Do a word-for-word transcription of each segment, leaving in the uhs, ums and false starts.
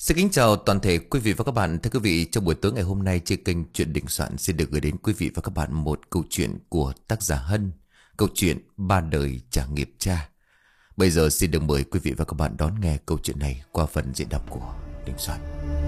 Xin kính chào toàn thể quý vị và các bạn. Thưa quý vị, trong buổi tối ngày hôm nay trên kênh Chuyện Đình Soạn xin được gửi đến quý vị và các bạn một câu chuyện của tác giả Hân. Câu chuyện Ba Đời Trả Nghiệp Cha. Bây giờ xin được mời quý vị và các bạn đón nghe câu chuyện này qua phần diễn đọc của Đình Soạn.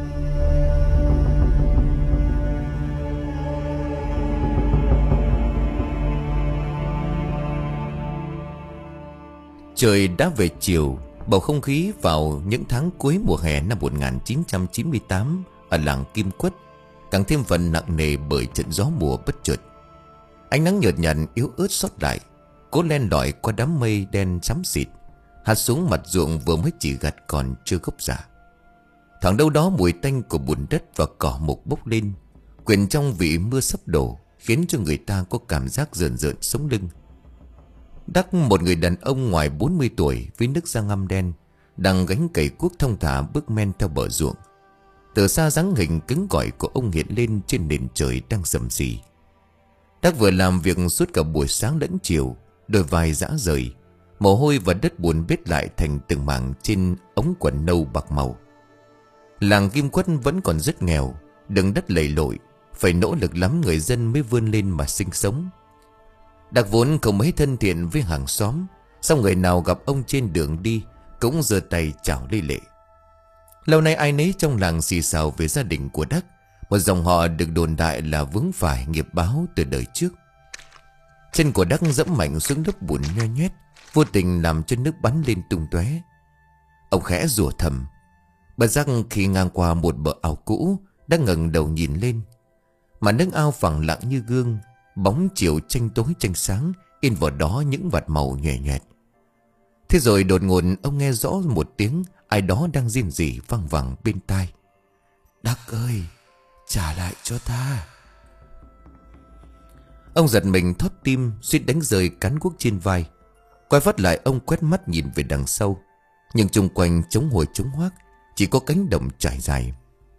Trời đã về chiều. Bầu không khí vào những tháng cuối mùa hè năm một nghìn chín trăm chín mươi tám ở làng Kim Quất càng thêm phần nặng nề bởi trận gió mùa bất chợt. Ánh nắng nhợt nhạt yếu ớt xót lại, cố len lỏi qua đám mây đen xám xịt, hạt xuống mặt ruộng vừa mới chỉ gặt còn chưa gốc rả. Thoảng đâu đó mùi tanh của bùn đất và cỏ mục bốc lên, quyện trong vị mưa sắp đổ, khiến cho người ta có cảm giác rợn rợn sống lưng. Đắc, một người đàn ông ngoài bốn mươi tuổi với nước da ngăm đen, đang gánh cày cuốc thông thả bước men theo bờ ruộng. Từ xa dáng hình cứng cỏi của ông hiện lên trên nền trời đang sầm sì. Đắc vừa làm việc suốt cả buổi sáng lẫn chiều, đôi vai rã rời, mồ hôi và đất bùn bết lại thành từng mảng trên ống quần nâu bạc màu. Làng Kim Quất vẫn còn rất nghèo, đường đất lầy lội, phải nỗ lực lắm người dân mới vươn lên mà sinh sống. Đặc vốn không mấy thân thiện với hàng xóm, song người nào gặp ông trên đường đi cũng giơ tay chào lê lệ. Lâu nay ai nấy trong làng xì xào về gia đình của Đắc, một dòng họ được đồn đại là vướng phải nghiệp báo từ đời trước. Chân của Đắc dẫm mạnh xuống lớp bùn nhoe nhoét, vô tình làm cho nước bắn lên tung tóe. Ông khẽ rủa thầm, bất giác khi ngang qua một bờ ao cũ, Đắc ngẩng đầu nhìn lên. Mà nước ao phẳng lặng như gương, bóng chiều tranh tối tranh sáng, in vào đó những vạt màu nhòe nhòe. Thế rồi đột ngột ông nghe rõ một tiếng ai đó đang rên rỉ vang vẳng bên tai. Đắc ơi, trả lại cho ta. Ông giật mình thót tim, suýt đánh rơi cán cuốc trên vai. Quay phát lại, ông quét mắt nhìn về đằng sau, nhưng chung quanh trống hồi trống hoác, chỉ có cánh đồng trải dài.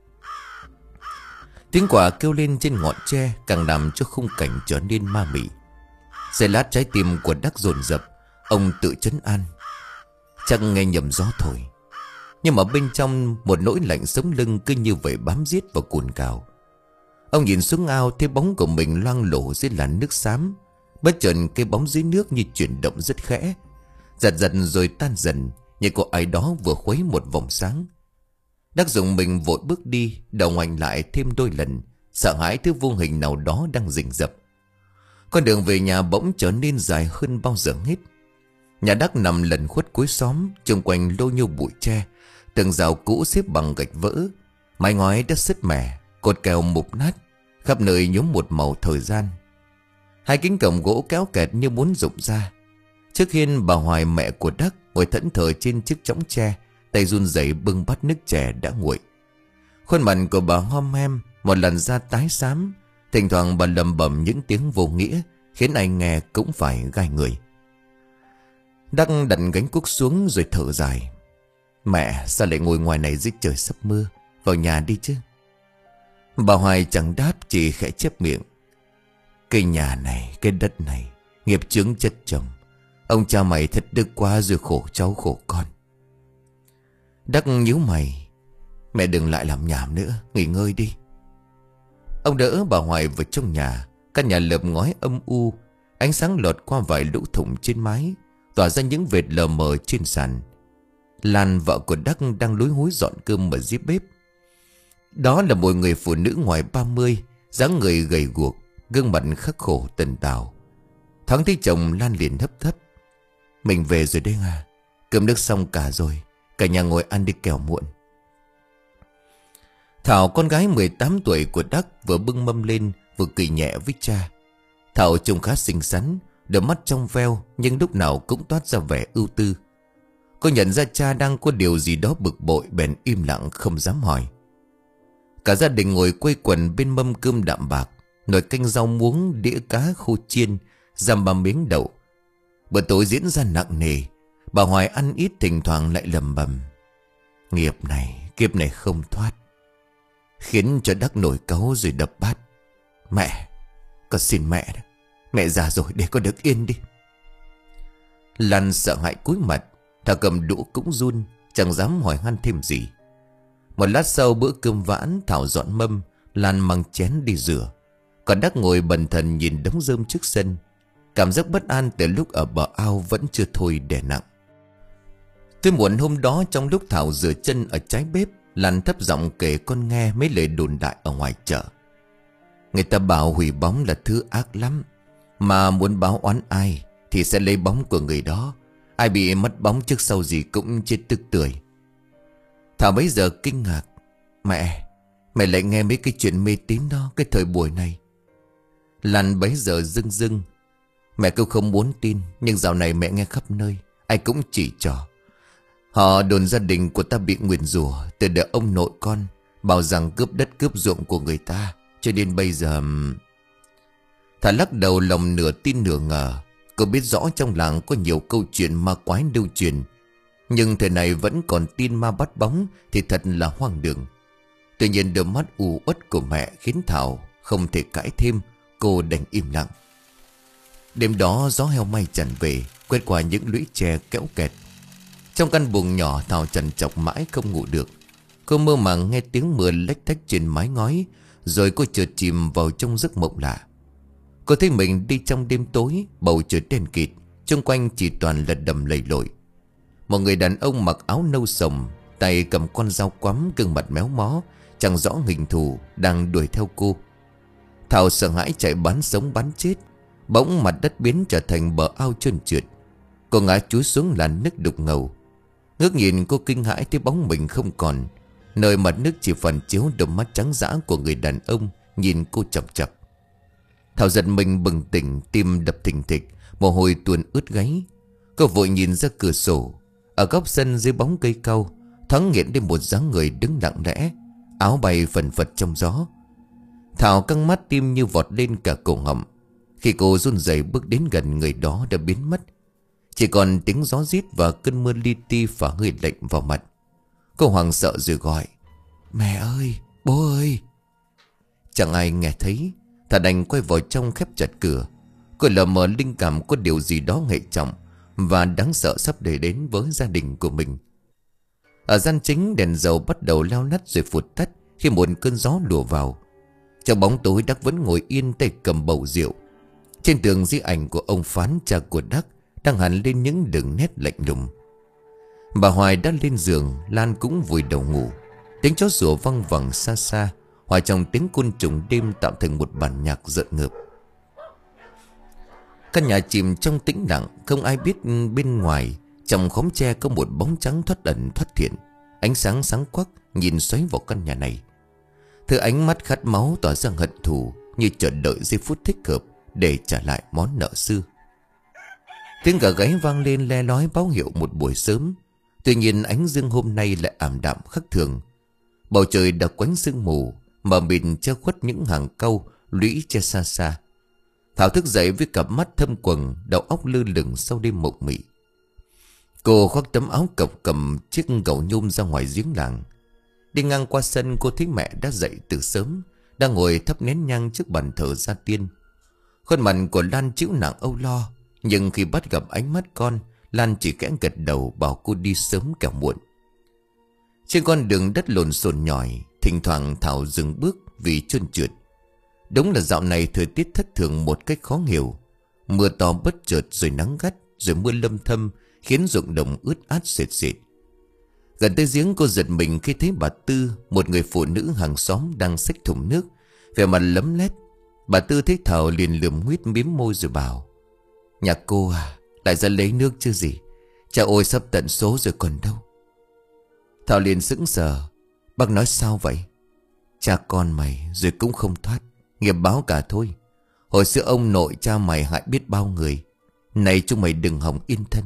Tiếng quả kêu lên trên ngọn tre càng làm cho khung cảnh trở nên ma mị. Giây lát trái tim của Đắc dồn dập, ông tự trấn an. Chắc nghe nhầm gió thổi. Nhưng mà bên trong một nỗi lạnh sống lưng cứ như vậy bám giết và cuồn cào. Ông nhìn xuống ao thấy bóng của mình loang lổ dưới làn nước xám. Bất chợt cái bóng dưới nước như chuyển động rất khẽ, giật giật rồi tan dần, như có ai đó vừa khuấy một vòng sáng. Đắc dùng mình vội bước đi, đầu ngoảnh lại thêm đôi lần, sợ hãi thứ vô hình nào đó đang rình rập. Con đường về nhà bỗng trở nên dài hơn bao giờ hết. Nhà Đắc nằm lẩn khuất cuối xóm, xung quanh lô nhô bụi tre, tường rào cũ xếp bằng gạch vỡ, mái ngói đã sứt mẻ, cột kèo mục nát, khắp nơi nhuốm một màu thời gian. Hai cánh cổng gỗ kéo kẹt như muốn rụng ra. Trước hiên, bà Hoài mẹ của Đắc ngồi thẫn thờ trên chiếc chõng tre, tay run rẩy bưng bát nước chè đã nguội. Khuôn mặt của bà hom hem, một làn da tái xám, thỉnh thoảng bà lầm bầm những tiếng vô nghĩa, khiến ai nghe cũng phải gai người. Đắc đặt gánh cuốc xuống rồi thở dài. Mẹ, sao lại ngồi ngoài này dưới trời sắp mưa? Vào nhà đi chứ. Bà Hoài chẳng đáp, chỉ khẽ chép miệng. Cái nhà này, cái đất này, nghiệp chướng chất chồng. Ông cha mày thật đức quá rồi, khổ cháu khổ con. Đắc nhíu mày. Mẹ đừng lại làm nhảm nữa, nghỉ ngơi đi. Ông đỡ bà Hoài vào trong nhà. Căn nhà lợp ngói âm u, ánh sáng lọt qua vài lỗ thủng trên mái, tỏa ra những vệt lờ mờ trên sàn. Lan, vợ của Đắc, đang lúi húi dọn cơm ở dưới bếp. Đó là một người phụ nữ ngoài ba mươi, dáng người gầy guộc, gương mặt khắc khổ tần tảo. Thoáng thấy chồng, Lan liền hấp thấp. Mình về rồi đấy à? Cơm nước xong cả rồi, cả nhà ngồi ăn đi kẻo muộn. Thảo, con gái mười tám tuổi của Đắc, vừa bưng mâm lên vừa cười nhẹ với cha. Thảo trông khá xinh xắn, đôi mắt trong veo, nhưng lúc nào cũng toát ra vẻ ưu tư. Cô nhận ra cha đang có điều gì đó bực bội, bèn im lặng không dám hỏi. Cả gia đình ngồi quây quần bên mâm cơm đạm bạc, nồi canh rau muống, đĩa cá khô chiên, dăm ba miếng đậu. Bữa tối diễn ra nặng nề. Bà Hoài ăn ít, thỉnh thoảng lại lầm bầm. Nghiệp này, kiếp này không thoát. Khiến cho Đắc nổi cáu rồi đập bát. Mẹ, con xin mẹ đó. Mẹ già rồi, để con được yên đi. Lan sợ hãi cúi mặt. Thảo cầm đũa cũng run, chẳng dám hỏi han thêm gì. Một lát sau bữa cơm vãn, Thảo dọn mâm, Lan mang chén đi rửa. Còn Đắc ngồi bần thần nhìn đống rơm trước sân. Cảm giác bất an từ lúc ở bờ ao vẫn chưa thôi đè nặng. Tới muộn hôm đó, trong lúc Thảo rửa chân ở trái bếp, Lan thấp giọng kể con nghe mấy lời đồn đại ở ngoài chợ. Người ta bảo hủy bóng là thứ ác lắm, mà muốn báo oán ai thì sẽ lấy bóng của người đó. Ai bị mất bóng trước sau gì cũng chết tức tưởi. Thảo bấy giờ kinh ngạc. Mẹ, mẹ lại nghe mấy cái chuyện mê tín đó cái thời buổi này. Lan bấy giờ rưng rưng. Mẹ cũng không muốn tin, nhưng dạo này mẹ nghe khắp nơi, ai cũng chỉ trỏ. Họ đồn gia đình của ta bị nguyền rủa từ đời ông nội con, bảo rằng cướp đất cướp ruộng của người ta. Cho đến bây giờ... Thảo lắc đầu, lòng nửa tin nửa ngờ. Cô biết rõ trong làng có nhiều câu chuyện ma quái lưu truyền, nhưng thời này vẫn còn tin ma bắt bóng thì thật là hoang đường. Tuy nhiên đôi mắt u uất của mẹ khiến Thảo không thể cãi thêm. Cô đành im lặng. Đêm đó gió heo may tràn về, quét qua những lũy tre kéo kẹt. Trong căn buồng nhỏ, Thảo trằn trọc mãi không ngủ được. Cô mơ màng nghe tiếng mưa lách tách trên mái ngói, rồi cô chợt chìm vào trong giấc mộng lạ. Cô thấy mình đi trong đêm tối, bầu trời đen kịt, xung quanh chỉ toàn là đầm lầy lội. Một người đàn ông mặc áo nâu sồng, tay cầm con dao quắm, gương mặt méo mó, chẳng rõ hình thù, đang đuổi theo cô. Thảo sợ hãi chạy bắn sống bắn chết. Bỗng mặt đất biến trở thành bờ ao trơn trượt. Cô ngã chúi xuống làn nước đục ngầu. Ngước nhìn, cô kinh hãi thấy bóng mình không còn, nơi mặt nước chỉ phản chiếu đôi mắt trắng dã của người đàn ông nhìn cô chằm chằm. Thảo giật mình bừng tỉnh, tim đập thình thịch, mồ hôi tuôn ướt gáy. Cô vội nhìn ra cửa sổ. Ở góc sân dưới bóng cây cau, thoáng hiện lên một dáng người đứng lặng lẽ, áo bay phần phật trong gió. Thảo căng mắt, tim như vọt lên cả cổ họng. Khi cô run rẩy bước đến gần, người đó đã biến mất. Chỉ còn tiếng gió rít và cơn mưa li ti phả hơi lạnh vào mặt. Cô hoảng sợ rồi gọi: Mẹ ơi, bố ơi. Chẳng ai nghe thấy. Thảo đành quay vào trong, khép chặt cửa. Cô lờ mờ linh cảm có điều gì đó hệ trọng và đáng sợ sắp để đến với gia đình của mình. Ở gian chính, đèn dầu bắt đầu leo lắt rồi phụt tắt khi một cơn gió lùa vào. Trong bóng tối, Đắc vẫn ngồi yên, tay cầm bầu rượu. Trên tường di ảnh của ông Phán, cha của Đắc, đang hằn lên những đường nét lạnh lùng. Bà Hoài đã lên giường, Lan cũng vùi đầu ngủ. Tiếng chó sủa văng vẳng xa xa, hòa trong tiếng côn trùng đêm tạo thành một bản nhạc rợn ngợp. Căn nhà chìm trong tĩnh lặng, không ai biết bên ngoài trong khóm tre có một bóng trắng thoát ẩn thoát hiện. Ánh sáng sáng quắc nhìn xoáy vào căn nhà này. Thứ ánh mắt khát máu tỏa ra hận thù, như chờ đợi giây phút thích hợp để trả lại món nợ xưa. Tiếng gà gáy vang lên le lói báo hiệu một buổi sớm. Tuy nhiên ánh dương hôm nay lại ảm đạm khác thường. Bầu trời đã quánh sương mù, mờ mịt che khuất những hàng cau lũy che xa xa. Thảo thức dậy với cặp mắt thâm quầng, đầu óc lơ lửng sau đêm mộng mị. Cô khoác tấm áo cộc cầm chiếc gầu nhôm ra ngoài giếng làng. Đi ngang qua sân, cô thấy mẹ đã dậy từ sớm, đang ngồi thắp nén nhang trước bàn thờ gia tiên. Khuôn mặt của Lan chịu nặng âu lo, nhưng khi bắt gặp ánh mắt con, Lan chỉ khẽ gật đầu bảo cô đi sớm kẻo muộn. Trên con đường đất lộn xộn nhỏi, thỉnh thoảng Thảo dừng bước vì trơn trượt. Đúng là dạo này thời tiết thất thường một cách khó hiểu. Mưa to bất chợt, rồi nắng gắt, rồi mưa lâm thâm, khiến ruộng đồng ướt át sệt sệt. Gần tới giếng, cô giật mình khi thấy bà Tư, một người phụ nữ hàng xóm, đang xách thùng nước, vẻ mặt lấm lét. Bà Tư thấy Thảo liền lườm nguyết mím môi rồi bảo: Nhà cô à, lại ra lấy nước chứ gì. Cha ôi sắp tận số rồi còn đâu. Thảo liền sững sờ. Bác nói sao vậy? Cha con mày rồi cũng không thoát, nghiệp báo cả thôi. Hồi xưa ông nội cha mày hại biết bao người, này chúng mày đừng hòng yên thân.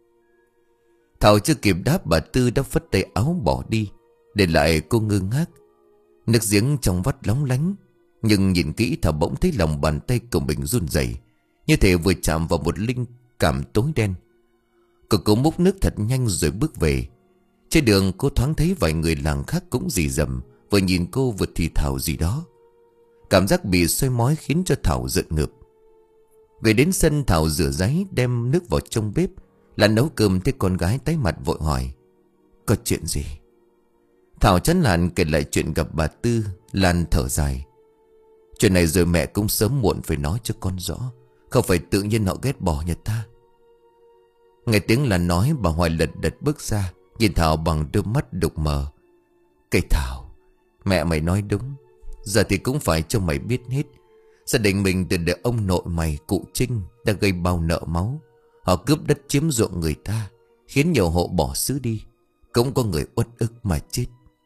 Thảo chưa kịp đáp, bà Tư đã phất tay áo bỏ đi, để lại cô ngơ ngác. Nước giếng trong vắt lóng lánh, nhưng nhìn kỹ Thảo bỗng thấy lòng bàn tay của mình run rẩy, như thể vừa chạm vào một linh cảm tối đen. Cô cố múc nước thật nhanh rồi bước về. Trên đường cô thoáng thấy vài người làng khác cũng rì rầm, vừa nhìn cô vừa thì thào gì đó. Cảm giác bị soi mói khiến cho Thảo giận ngợp. Về đến sân, Thảo rửa ráy đem nước vào trong bếp. Là nấu cơm thấy con gái tái mặt vội hỏi: Có chuyện gì? Thảo chán nản kể lại chuyện gặp bà Tư. Lan thở dài. Chuyện này rồi mẹ cũng sớm muộn phải nói cho con rõ. Không phải tự nhiên họ ghét bỏ nhà ta. Nghe tiếng Lan nói, bà Hoài lật đật bước ra, nhìn Thảo bằng đôi mắt đục mờ. Cây Thảo, mẹ mày nói đúng. Giờ thì cũng phải cho mày biết hết. Gia đình mình từ đời ông nội mày, cụ Trinh, đã gây bao nợ máu. Họ cướp đất chiếm ruộng người ta, khiến nhiều hộ bỏ xứ đi. Cũng có người uất ức mà chết.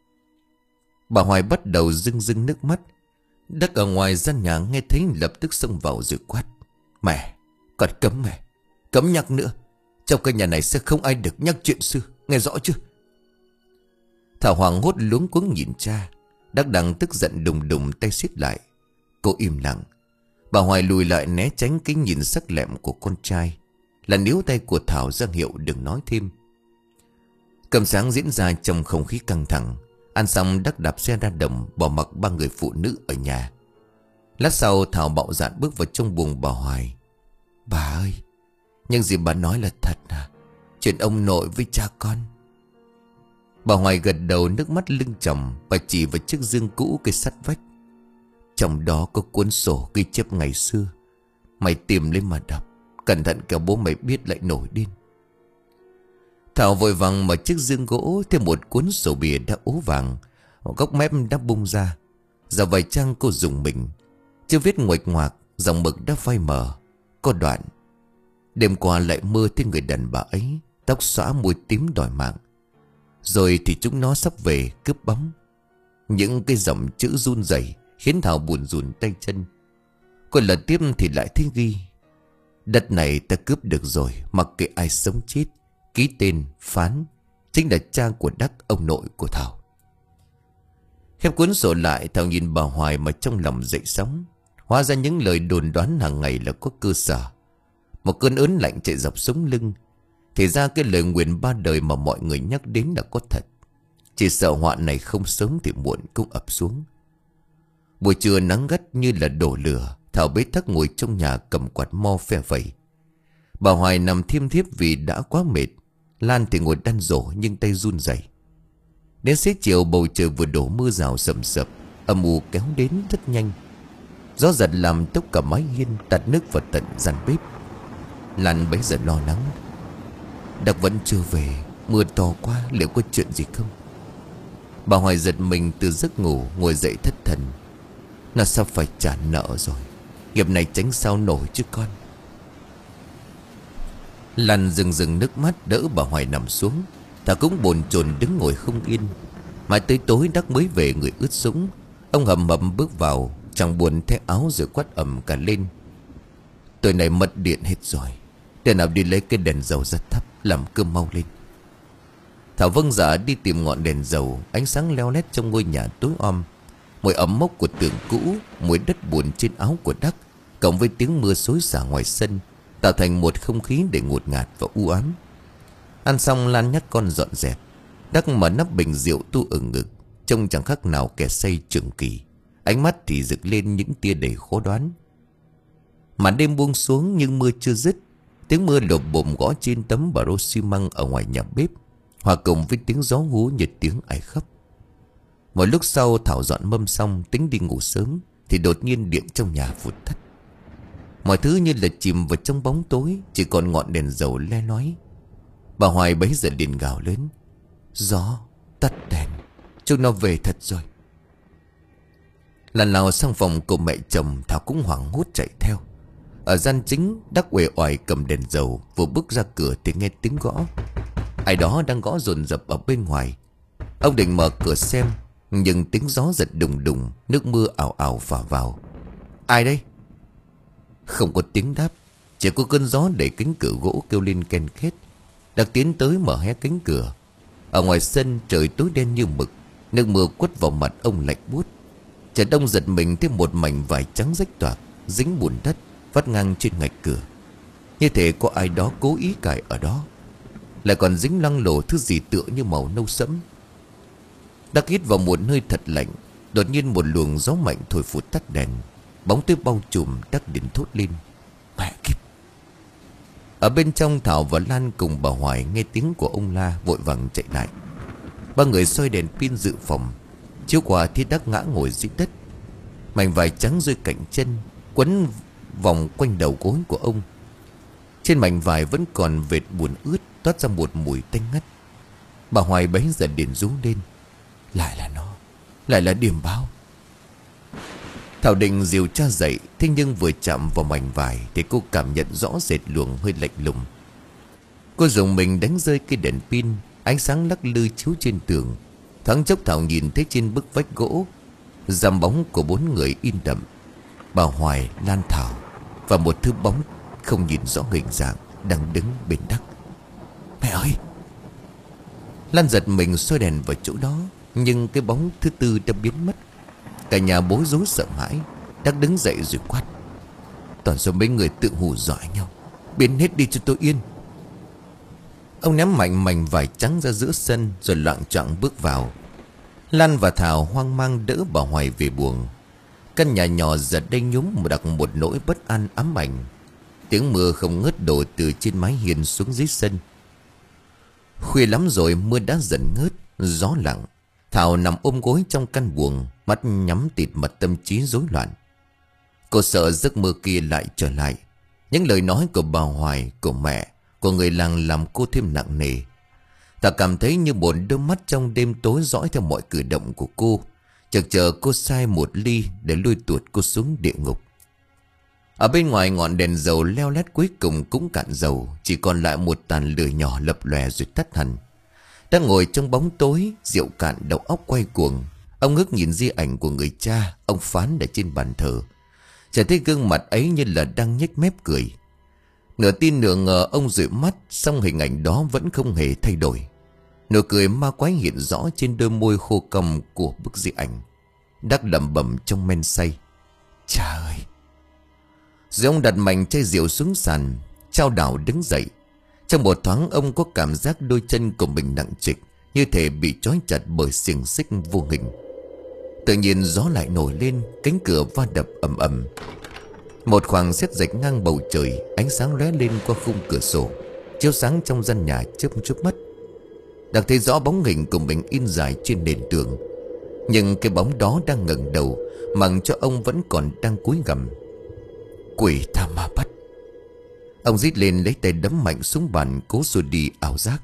Bà Hoài bắt đầu rưng rưng nước mắt. Đắc ở ngoài gian nhà nghe thấy lập tức xông vào rồi quát. Mẹ, còn cấm mẹ, cấm nhắc nữa. Trong căn nhà này sẽ không ai được nhắc chuyện xưa, nghe rõ chưa? Thảo hoảng hốt luống cuống nhìn cha. Đắc đang tức giận đùng đùng tay siết lại. Cô im lặng. Bà Hoài lùi lại né tránh cái nhìn sắc lẹm của con trai. Là níu tay của Thảo ra hiệu đừng nói thêm. Cơm sáng diễn ra trong không khí căng thẳng. Ăn xong Đắc đạp xe ra đồng, bỏ mặc ba người phụ nữ ở nhà. Lát sau Thảo bạo dạn bước vào trong buồng bà Hoài. Bà ơi, những gì bà nói là thật à? Chuyện ông nội với cha con. Bà Hoài gật đầu, nước mắt lưng tròng. Bà chỉ vào chiếc giường cũ cây sắt vách. Trong đó có cuốn sổ ghi chép ngày xưa. Mày tìm lên mà đọc. Cẩn thận kẻo bố mày biết lại nổi điên. Thảo vội vàng mở chiếc giường gỗ, thêm một cuốn sổ bìa đã ố vàng, góc mép đã bung ra. Giờ vài trang cô dùng mình. Chưa viết nguệch ngoạc, dòng mực đã phai mờ. Có đoạn: đêm qua lại mơ thấy người đàn bà ấy, tóc xõa môi tím đòi mạng. Rồi thì chúng nó sắp về cướp bóng. Những cái dòng chữ run rẩy khiến Thảo buồn rùn tay chân. Còn lần tiếp thì lại thấy ghi: đất này ta cướp được rồi, mặc kệ ai sống chết. Ký tên Phán, chính là cha của Đắc, ông nội của Thảo. Khép cuốn sổ lại, Thảo nhìn bà Hoài mà trong lòng dậy sóng. Hóa ra những lời đồn đoán hàng ngày là có cơ sở. Một cơn ớn lạnh chạy dọc sống lưng. Thì ra cái lời nguyền ba đời mà mọi người nhắc đến là có thật. Chỉ sợ họa này không sớm thì muộn cũng ập xuống. Buổi trưa nắng gắt như là đổ lửa. Thảo bế tắc ngồi trong nhà cầm quạt mo phe phẩy. Bà Hoài nằm thiêm thiếp vì đã quá mệt. Lan thì ngồi đan rổ nhưng tay run rẩy. Đến xế chiều bầu trời vừa đổ mưa rào sầm sập, âm u kéo đến rất nhanh. Gió giật làm tốc cả mái hiên, tạt nước vào tận gian bếp. Lan bấy giờ lo lắng. Đắc vẫn chưa về, mưa to quá, liệu có chuyện gì không? Bà Hoài giật mình từ giấc ngủ, ngồi dậy thất thần. Nó sắp phải trả nợ rồi, nghiệp này tránh sao nổi chứ con. Lan rừng rừng nước mắt đỡ bà Hoài nằm xuống. Thảo cũng bồn chồn đứng ngồi không yên. Mãi tới tối Đắc mới về, người ướt sũng. Ông hầm hầm bước vào, chẳng buồn thay áo rồi quát ầm cả lên. Tối nay mất điện hết rồi, để nào đi lấy cái đèn dầu ra thắp, làm cơm mau lên. Thảo vâng dạ đi tìm ngọn đèn dầu. Ánh sáng leo lét trong ngôi nhà tối om. Mùi ẩm mốc của tường cũ, mùi đất bùn trên áo của Đắc, cộng với tiếng mưa xối xả ngoài sân, tạo thành một không khí để ngột ngạt và u ám. Ăn xong Lan nhắc con dọn dẹp. Đắc mở nắp bình rượu tu ở ngực, trông chẳng khác nào kẻ say trường kỳ. Ánh mắt thì rực lên những tia đầy khó đoán. Màn đêm buông xuống nhưng mưa chưa dứt. Tiếng mưa lộp bộp gõ trên tấm bà rô xi măng ở ngoài nhà bếp, hòa cùng với tiếng gió hú như tiếng ai khóc. Một lúc sau Thảo dọn mâm xong tính đi ngủ sớm, thì đột nhiên điện trong nhà vụt tắt. Mọi thứ như là chìm vào trong bóng tối, chỉ còn ngọn đèn dầu le lói. Bà Hoài bấy giờ liền gào lớn: gió, tắt đèn, chúng nó về thật rồi. Lần nào sang phòng của mẹ chồng, Thảo cũng hoảng hốt chạy theo. Ở gian chính, Đắc uể oải cầm đèn dầu, vừa bước ra cửa thì nghe tiếng gõ. Ai đó đang gõ dồn dập ở bên ngoài. Ông định mở cửa xem, nhưng tiếng gió giật đùng đùng, nước mưa ào ào phả vào. Ai đây? Không có tiếng đáp, chỉ có cơn gió đẩy cánh cửa gỗ kêu lên ken két. Đắc tiến tới mở hé cánh cửa. Ở ngoài sân trời tối đen như mực, nước mưa quất vào mặt ông lạnh buốt. Trời đông giật mình thấy một mảnh vải trắng rách toạc, dính bùn đất vắt ngang trên ngạch cửa, như thể có ai đó cố ý cài ở đó. Lại còn dính loang lổ thứ gì tựa như màu nâu sẫm. Đắc hít vào một hơi thật lạnh. Đột nhiên một luồng gió mạnh thổi phụt tắt đèn. Bóng tối bao trùm. Đắc đến thốt lên: mẹ kiếp! Ở bên trong Thảo và Lan cùng bà Hoài nghe tiếng của ông la, vội vàng chạy lại. Ba người soi đèn pin dự phòng. Chiếu qua Thiết Đắc ngã ngồi dưới đất, mảnh vải trắng rơi cạnh chân, quấn vòng quanh đầu gối của ông. Trên mảnh vải vẫn còn vệt buồn ướt, toát ra một mùi tanh ngắt. Bà Hoài bấy giờ điện rú lên. Lại là nó, lại là điểm báo. Thảo định dìu cha dậy, thế nhưng vừa chạm vào mảnh vải thì cô cảm nhận rõ rệt luồng hơi lạnh lùng. Cô dùng mình đánh rơi cây đèn pin, ánh sáng lắc lư chiếu trên tường. Thoáng chốc Thảo nhìn thấy trên bức vách gỗ dằm bóng của bốn người in đậm: bà Hoài, Lan, Thảo và một thứ bóng không nhìn rõ hình dạng đang đứng bên Đắc. Mẹ ơi! Lan giật mình soi đèn vào chỗ đó, nhưng cái bóng thứ tư đã biến mất. Cả nhà bối rối sợ hãi. Đắc đứng dậy rồi quát: toàn số mấy người tự hù dọa nhau, biến hết đi cho tôi yên. Ông ném mạnh mảnh vải trắng ra giữa sân rồi loạng choạng bước vào. Lan và Thảo hoang mang đỡ bà Hoài về buồng. Căn nhà nhỏ giờ đây nhúm một đặc một nỗi bất an ám ảnh. Tiếng mưa không ngớt đổ từ trên mái hiên xuống dưới sân. Khuya lắm rồi, mưa đã dần ngớt, gió lặng. Thảo nằm ôm gối trong căn buồng, mắt nhắm tịt, mặt tâm trí rối loạn. Cô sợ giấc mơ kia lại trở lại. Những lời nói của bà Hoài, của mẹ, của người làng làm cô thêm nặng nề. Ta cảm thấy như một đôi mắt trong đêm tối dõi theo mọi cử động của cô, chợt chờ cô sai một ly để lôi tuột cô xuống địa ngục. Ở bên ngoài, ngọn đèn dầu leo lét cuối cùng cũng cạn dầu, chỉ còn lại một tàn lửa nhỏ lập lòe rồi tắt hẳn. Đang ngồi trong bóng tối, rượu cạn, đầu óc quay cuồng, ông ngước nhìn di ảnh của người cha ông phán để trên bàn thờ. Chả thấy gương mặt ấy như là đang nhếch mép cười. Nửa tin nửa ngờ ông dụi mắt, song hình ảnh đó vẫn không hề thay đổi. Nụ cười ma quái hiện rõ trên đôi môi khô cong của bức di ảnh. Đắc lẩm bẩm trong men say: cha ơi! Rồi ông đặt mạnh chai rượu xuống sàn, chao đảo đứng dậy. Trong một thoáng ông có cảm giác đôi chân của mình nặng trịch, như thể bị trói chặt bởi xiềng xích vô hình. Tự nhiên gió lại nổi lên, cánh cửa va đập ầm ầm. Một khoảng sét rạch ngang bầu trời, ánh sáng lóe lên qua khung cửa sổ, chiếu sáng trong gian nhà chớp chớp mắt. Đặng thấy rõ bóng hình của mình in dài trên nền tường, nhưng cái bóng đó đang ngẩng đầu, mặc cho ông vẫn còn đang cúi gằm. Quỷ tha ma bắt! Ông rít lên, lấy tay đấm mạnh xuống bàn, cố xua đi ảo giác.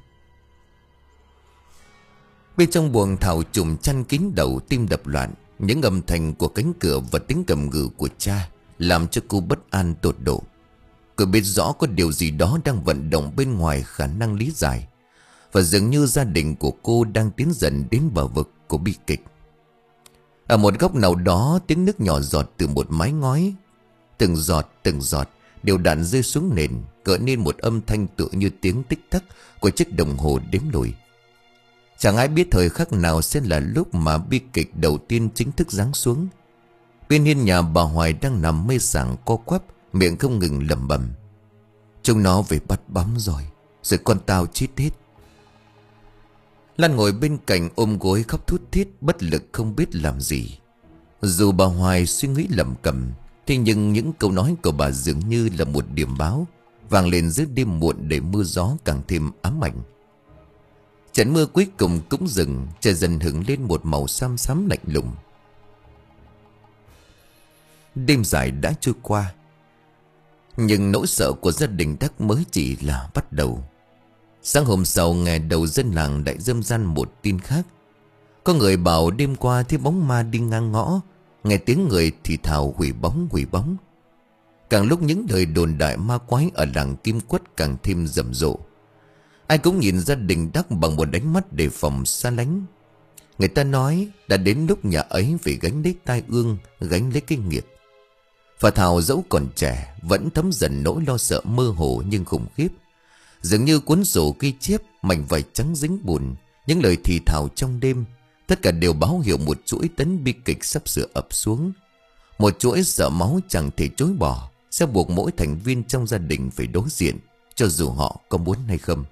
Bên trong buồng, Thảo trùm chăn kín đầu, tim đập loạn. Những âm thanh của cánh cửa và tiếng gầm gừ của cha làm cho cô bất an tột độ. Cô biết rõ có điều gì đó đang vận động bên ngoài khả năng lý giải, và dường như gia đình của cô đang tiến dần đến bờ vực của bi kịch. Ở một góc nào đó, tiếng nước nhỏ giọt từ một mái ngói. Từng giọt từng giọt đều đặn rơi xuống nền, gợi nên một âm thanh tựa như tiếng tích tắc của chiếc đồng hồ đếm lùi. Chẳng ai biết thời khắc nào sẽ là lúc mà bi kịch đầu tiên chính thức giáng xuống. Bên hiên nhà, bà Hoài đang nằm mê sảng co quắp, miệng không ngừng lẩm bẩm: chúng nó về bắt bóng rồi, rồi con tao chết hết. Lan ngồi bên cạnh ôm gối khóc thút thít, bất lực không biết làm gì. Dù bà Hoài suy nghĩ lẩm cẩm, thế nhưng những câu nói của bà dường như là một điểm báo vang lên giữa đêm muộn, để mưa gió càng thêm ám ảnh. Trận mưa cuối cùng cũng dừng, trời dần hửng lên một màu xám xám lạnh lùng. Đêm dài đã trôi qua, nhưng nỗi sợ của gia đình Đắc mới chỉ là bắt đầu. Sáng hôm sau, nghe đầu dân làng lại râm ran một tin khác. Có người bảo đêm qua thấy bóng ma đi ngang ngõ, nghe tiếng người thì thào hủy bóng hủy bóng. Càng lúc những lời đồn đại ma quái ở làng Kim Quất càng thêm rầm rộ. Ai cũng nhìn gia đình Đắc bằng một ánh mắt đề phòng xa lánh. Người ta nói đã đến lúc nhà ấy phải gánh lấy tai ương, gánh lấy cái nghiệp. Và Thảo dẫu còn trẻ vẫn thấm dần nỗi lo sợ mơ hồ nhưng khủng khiếp. Dường như cuốn sổ ghi chép, mảnh vải trắng dính bùn, những lời thì thào trong đêm, tất cả đều báo hiệu một chuỗi tấn bi kịch sắp sửa ập xuống. Một chuỗi sợ máu chẳng thể chối bỏ, sẽ buộc mỗi thành viên trong gia đình phải đối diện, cho dù họ có muốn hay không.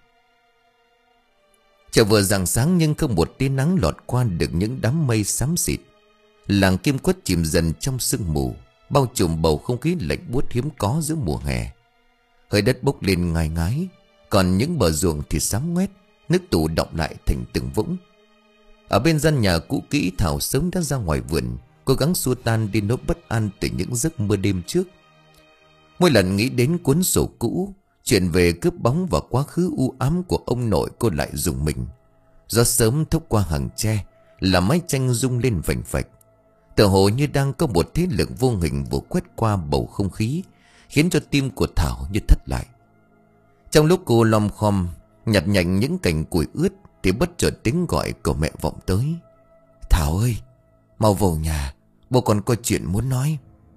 Trời vừa rạng sáng nhưng không một tia nắng lọt qua được những đám mây xám xịt. Làng Kim Quất chìm dần trong sương mù, bao trùm bầu không khí lạnh buốt hiếm có giữa mùa hè. Hơi đất bốc lên ngai ngái, còn những bờ ruộng thì xám ngoét, nước tù đọng lại thành từng vũng. Ở bên gian nhà cũ kỹ, Thảo sớm đã ra ngoài vườn, cố gắng xua tan đi nỗi bất an từ những giấc mơ đêm trước. Mỗi lần nghĩ đến cuốn sổ cũ, chuyện về cướp bóng và quá khứ u ám của ông nội, cô lại rùng mình. Gió sớm thốc qua hàng tre, làm mái tranh rung lên phành phạch. Tựa hồ như đang có một thế lực vô hình vừa quét qua bầu không khí, khiến cho tim của Thảo như thắt lại. Trong lúc cô lom khom nhặt nhạnh những cành củi ướt, thì bất chợt tiếng gọi của mẹ vọng tới. Thảo ơi, mau vào nhà, bố còn có chuyện muốn nói.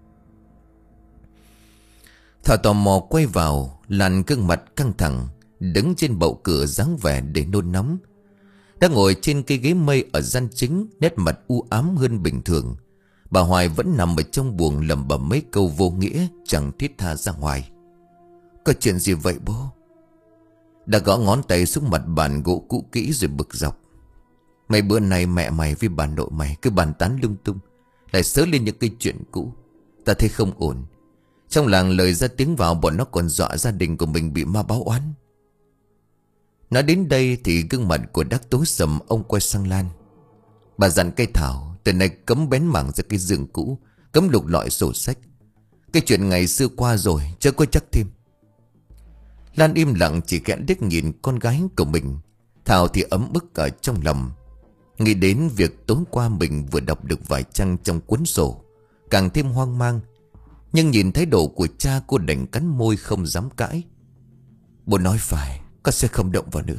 Thảo tò mò quay vào. Lan gương mặt căng thẳng, đứng trên bậu cửa dáng vẻ để nôn nóng. Đang ngồi trên cây ghế mây ở gian chính, nét mặt u ám hơn bình thường. Bà Hoài vẫn nằm ở trong buồng lẩm bẩm mấy câu vô nghĩa, chẳng thiết tha ra ngoài. Có chuyện gì vậy bố? Đã gõ ngón tay xuống mặt bàn gỗ cũ kỹ rồi bực dọc. Mấy bữa nay mẹ mày với bà nội mày cứ bàn tán lung tung, lại sớ lên những cái chuyện cũ. Ta thấy không ổn. Trong làng lời ra tiếng vào, bọn nó còn dọa gia đình của mình bị ma báo oán. Nói đến đây thì gương mặt của Đắc tối sầm. Ông quay sang Lan. Bà dặn cây Thảo từ nay cấm bén mảng ra cái giường cũ, cấm lục lọi sổ sách. Cái chuyện ngày xưa qua rồi, chớ có chắc thêm. Lan im lặng, chỉ khẽ liếc nhìn con gái của mình. Thảo thì ấm ức ở trong lòng, nghĩ đến việc tối qua mình vừa đọc được vài trang trong cuốn sổ, càng thêm hoang mang. Nhưng nhìn thái độ của cha, cô đành cắn môi không dám cãi. Bố nói phải, con sẽ không động vào nữa.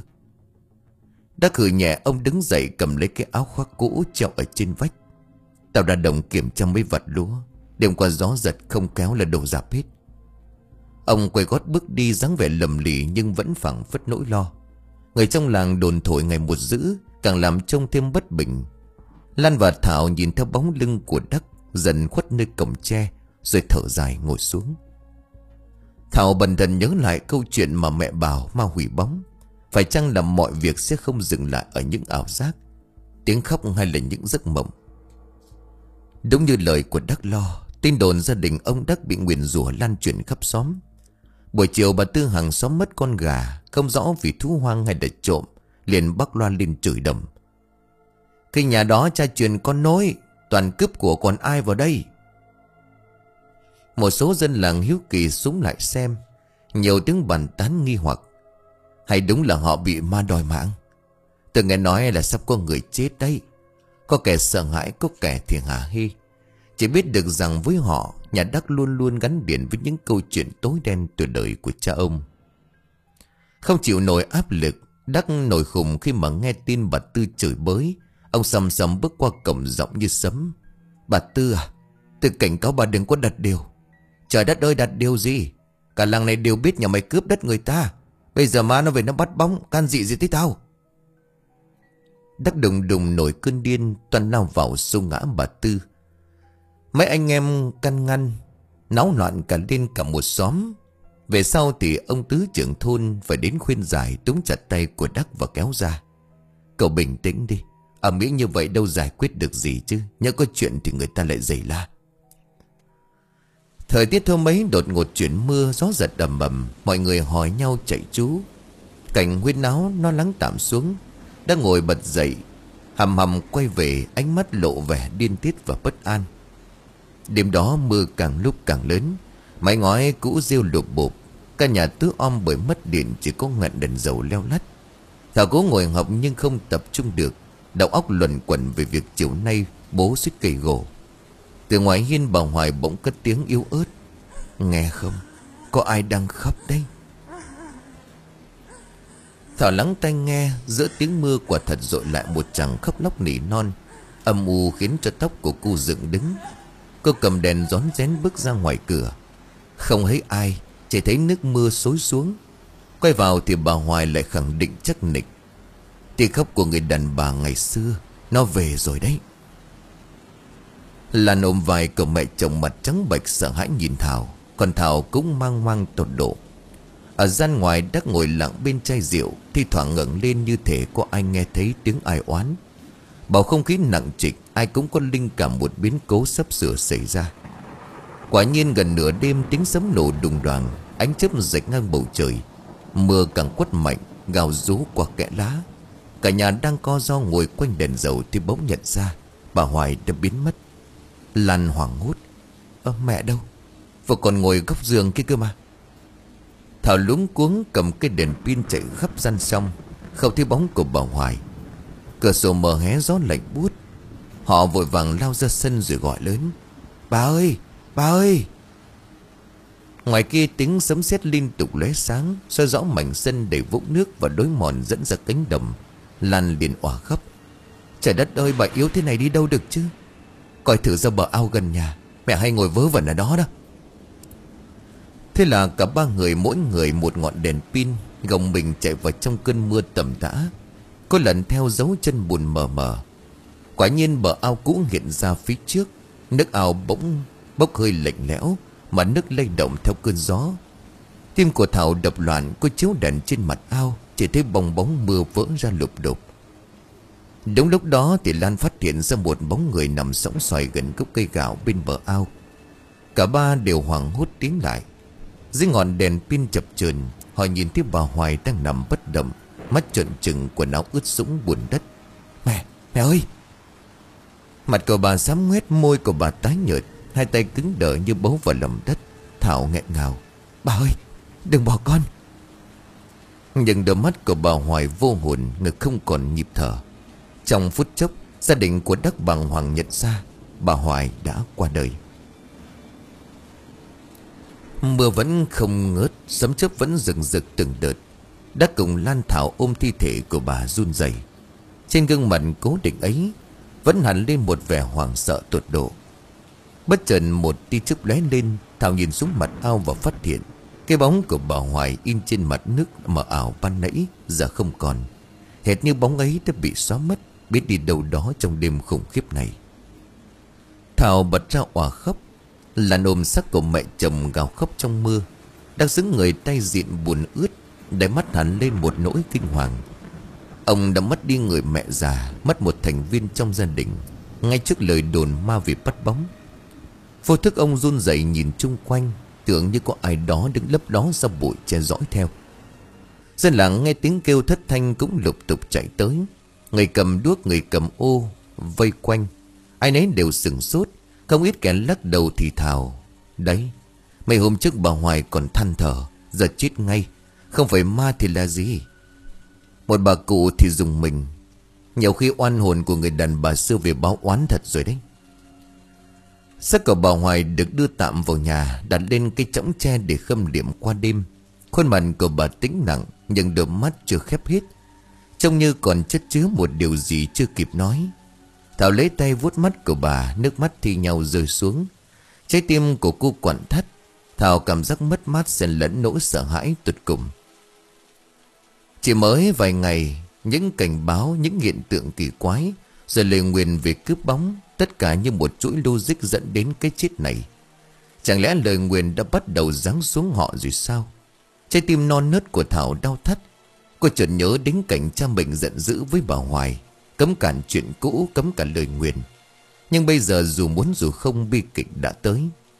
Đã cười nhẹ, ông đứng dậy cầm lấy cái áo khoác cũ treo ở trên vách. Tao đã đồng kiểm tra mấy vặt lúa, đêm qua gió giật không kéo là đổ rạp hết. Ông quay gót bước đi, dáng vẻ lầm lì nhưng vẫn phảng phất nỗi lo. Người trong làng đồn thổi ngày một dữ, càng làm trông thêm bất bình. Lan và Thảo nhìn theo bóng lưng của Đắc dần khuất nơi cổng tre, rồi thở dài ngồi xuống. Thảo bần thần nhớ lại câu chuyện mà mẹ bảo ma hủy bóng. Phải chăng là mọi việc sẽ không dừng lại ở những ảo giác, tiếng khóc hay là những giấc mộng? Đúng như lời của Đắc lo, tin đồn gia đình ông Đắc bị nguyền rủa lan truyền khắp xóm. Buổi chiều bà Tư hàng xóm mất con gà, không rõ vì thú hoang hay là trộm, liền bắc loa lên chửi đầm. Cái nhà đó cha truyền con nối, toàn cướp của còn ai vào đây? Một số dân làng hiếu kỳ xuống lại xem, nhiều tiếng bàn tán nghi hoặc. Hay đúng là họ bị ma đòi mạng? Tôi nghe nói là sắp có người chết đấy. Có kẻ sợ hãi, có kẻ thì hả hê. Chỉ biết được rằng với họ, nhà Đắc luôn luôn gắn liền với những câu chuyện tối đen từ đời của cha ông. Không chịu nổi áp lực, Đắc nổi khùng khi mà nghe tin bà Tư chửi bới. Ông sầm sầm bước qua cổng giọng như sấm. Bà Tư à, tôi cảnh cáo bà đừng có đặt điều. Trời đất ơi, đặt điều gì? Cả làng này đều biết nhà mày cướp đất người ta. Bây giờ ma nó về nó bắt bóng, can dị gì tới tao? Đắc đùng đùng nổi cơn điên, toàn lao vào xô ngã bà Tư. Mấy anh em can ngăn, náo loạn cả lên cả một xóm. Về sau thì ông tứ trưởng thôn phải đến khuyên giải, túm chặt tay của Đắc và kéo ra. Cậu bình tĩnh đi, ở Mỹ như vậy đâu giải quyết được gì chứ. Nhớ có chuyện thì người ta lại giày la. Thời tiết hôm ấy đột ngột chuyển mưa, gió giật ầm ầm, mọi người hỏi nhau chạy trú. Cảnh huyên náo nó lắng tạm xuống. Đã ngồi bật dậy, hầm hầm quay về, ánh mắt lộ vẻ điên tiết và bất an. Đêm đó mưa càng lúc càng lớn, mái ngói cũ rêu lụp bộp, căn nhà tứ om bởi mất điện, chỉ có ngọn đèn dầu leo lắt. Thảo cố ngồi học nhưng không tập trung được, đầu óc luẩn quẩn về việc chiều nay bố xích cây gỗ. Từ ngoài hiên bà Hoài bỗng cất tiếng yếu ớt. Nghe không, có ai đang khóc đấy. Thảo lắng tai nghe, giữa tiếng mưa quả thật dội lại một chàng khóc lóc nỉ non, âm u khiến cho tóc của cô dựng đứng. Cô cầm đèn rón rén bước ra ngoài cửa. Không thấy ai, chỉ thấy nước mưa xối xuống. Quay vào thì bà Hoài lại khẳng định chắc nịch. Tiếng khóc của người đàn bà ngày xưa, nó về rồi đấy. Lan ôm vai của mẹ chồng mặt trắng bệch sợ hãi nhìn Thảo. Còn Thảo cũng mang mang tột độ. Ở gian ngoài Đắc ngồi lặng bên chai rượu, thi thoảng ngẩng lên như thể có ai nghe thấy tiếng ai oán. Bầu không khí nặng trịch, ai cũng có linh cảm một biến cố sắp sửa xảy ra. Quả nhiên gần nửa đêm tiếng sấm nổ đùng đoàng, ánh chớp rạch ngang bầu trời. Mưa càng quất mạnh, gào rú qua kẽ lá. Cả nhà đang co ro ngồi quanh đèn dầu thì bỗng nhận ra bà Hoài đã biến mất. Lan hoảng hốt: Ơ mẹ đâu? Vợ còn ngồi góc giường kia cơ mà. Thảo luống cuống cầm cái đèn pin chạy khắp gian xong, không thấy bóng của bà Hoài. Cửa sổ mở hé gió lạnh buốt. Họ vội vàng lao ra sân rồi gọi lớn: Bà ơi! Bà ơi! Ngoài kia tiếng sấm sét liên tục lóe sáng, soi rõ mảnh sân đầy vũng nước và lối mòn dẫn ra cánh đồng. Lan liền òa khóc: Trời đất ơi, bà yếu thế này đi đâu được chứ? Coi thử ra bờ ao gần nhà, mẹ hay ngồi vớ vẩn ở đó đó. Thế là cả ba người mỗi người một ngọn đèn pin, gồng mình chạy vào trong cơn mưa tầm tã. Có lần theo dấu chân bùn mờ mờ, quả nhiên bờ ao cũ hiện ra phía trước. Nước ao bỗng bốc hơi lạnh lẽo, mà nước lay động theo cơn gió. Tim của Thảo đập loạn. Cô chiếu đèn trên mặt ao, chỉ thấy bong bóng mưa vỡ ra lụp đụp. Đúng lúc đó thì Lan phát hiện ra một bóng người nằm sõng xoài gần gốc cây gạo bên bờ ao. Cả ba đều hoảng hốt tiến lại. Dưới ngọn đèn pin chập chờn, họ nhìn thấy bà Hoài đang nằm bất động, mắt trợn trừng, quần áo ướt sũng bùn đất. Mẹ! Mẹ ơi! Mặt của bà xám ngoét, môi của bà tái nhợt, hai tay cứng đờ như bấu vào lòng đất. Thảo nghẹn ngào: Bà ơi! Đừng bỏ con! Nhưng đôi mắt của bà Hoài vô hồn, ngực không còn nhịp thở. Trong phút chốc, gia đình của Đắc bàng hoàng nhận ra bà Hoài đã qua đời. Mưa vẫn không ngớt, sấm chớp vẫn rừng rực từng đợt. Đắc cùng Lan Thảo ôm thi thể của bà run rẩy. Trên gương mặt cố định ấy vẫn hằn lên một vẻ hoảng sợ tột độ. Bất chợt một tia chớp lóe lên. Thảo nhìn xuống mặt ao và phát hiện cái bóng của bà Hoài in trên mặt nước mờ ảo ban nãy giờ không còn. Hệt như bóng ấy đã bị xóa mất, biết đi đâu đó trong đêm khủng khiếp này. Thảo bật ra òa khóc. Lan ôm xác của mẹ chồng gào khóc trong mưa. Đang đứng người tay diện buồn ướt, đáy mắt hẳn lên một nỗi kinh hoàng. Ông đã mất đi người mẹ già, mất một thành viên trong gia đình, ngay trước lời đồn ma về bắt bóng. Vô thức ông run rẩy nhìn chung quanh, tưởng như có ai đó đứng lấp đó sau bụi che dõi theo. Dân làng nghe tiếng kêu thất thanh cũng lục tục chạy tới. Người cầm đuốc, người cầm ô vây quanh, ai nấy đều sửng sốt. Không ít kẻ lắc đầu thì thào: Đấy, mấy hôm trước bà Hoài còn than thở, giờ chết ngay, không phải ma thì là gì. Một bà cụ thì dùng mình: Nhiều khi oan hồn của người đàn bà xưa về báo oán thật rồi đấy. Xác của bà Hoài được đưa tạm vào nhà, đặt lên cái chõng tre để khâm liệm qua đêm. Khuôn mặt của bà tĩnh nặng, nhưng đôi mắt chưa khép hết, trông như còn chất chứa một điều gì chưa kịp nói. Thảo lấy tay vuốt mắt của bà, nước mắt thi nhau rơi xuống. Trái tim của cô quặn thắt. Thảo cảm giác mất mát xen lẫn nỗi sợ hãi tuyệt cùng. Chỉ mới vài ngày, những cảnh báo, những hiện tượng kỳ quái, rồi lời nguyền về cướp bóng, tất cả như một chuỗi logic dẫn đến cái chết này. Chẳng lẽ lời nguyền đã bắt đầu giáng xuống họ rồi sao? Trái tim non nớt của Thảo đau thắt. Cô chợt nhớ đến cảnh cha mình giận dữ với bà Hoài, cấm cản chuyện cũ, cấm cả lời nguyền. Nhưng bây giờ dù muốn dù không, bi kịch đã tới.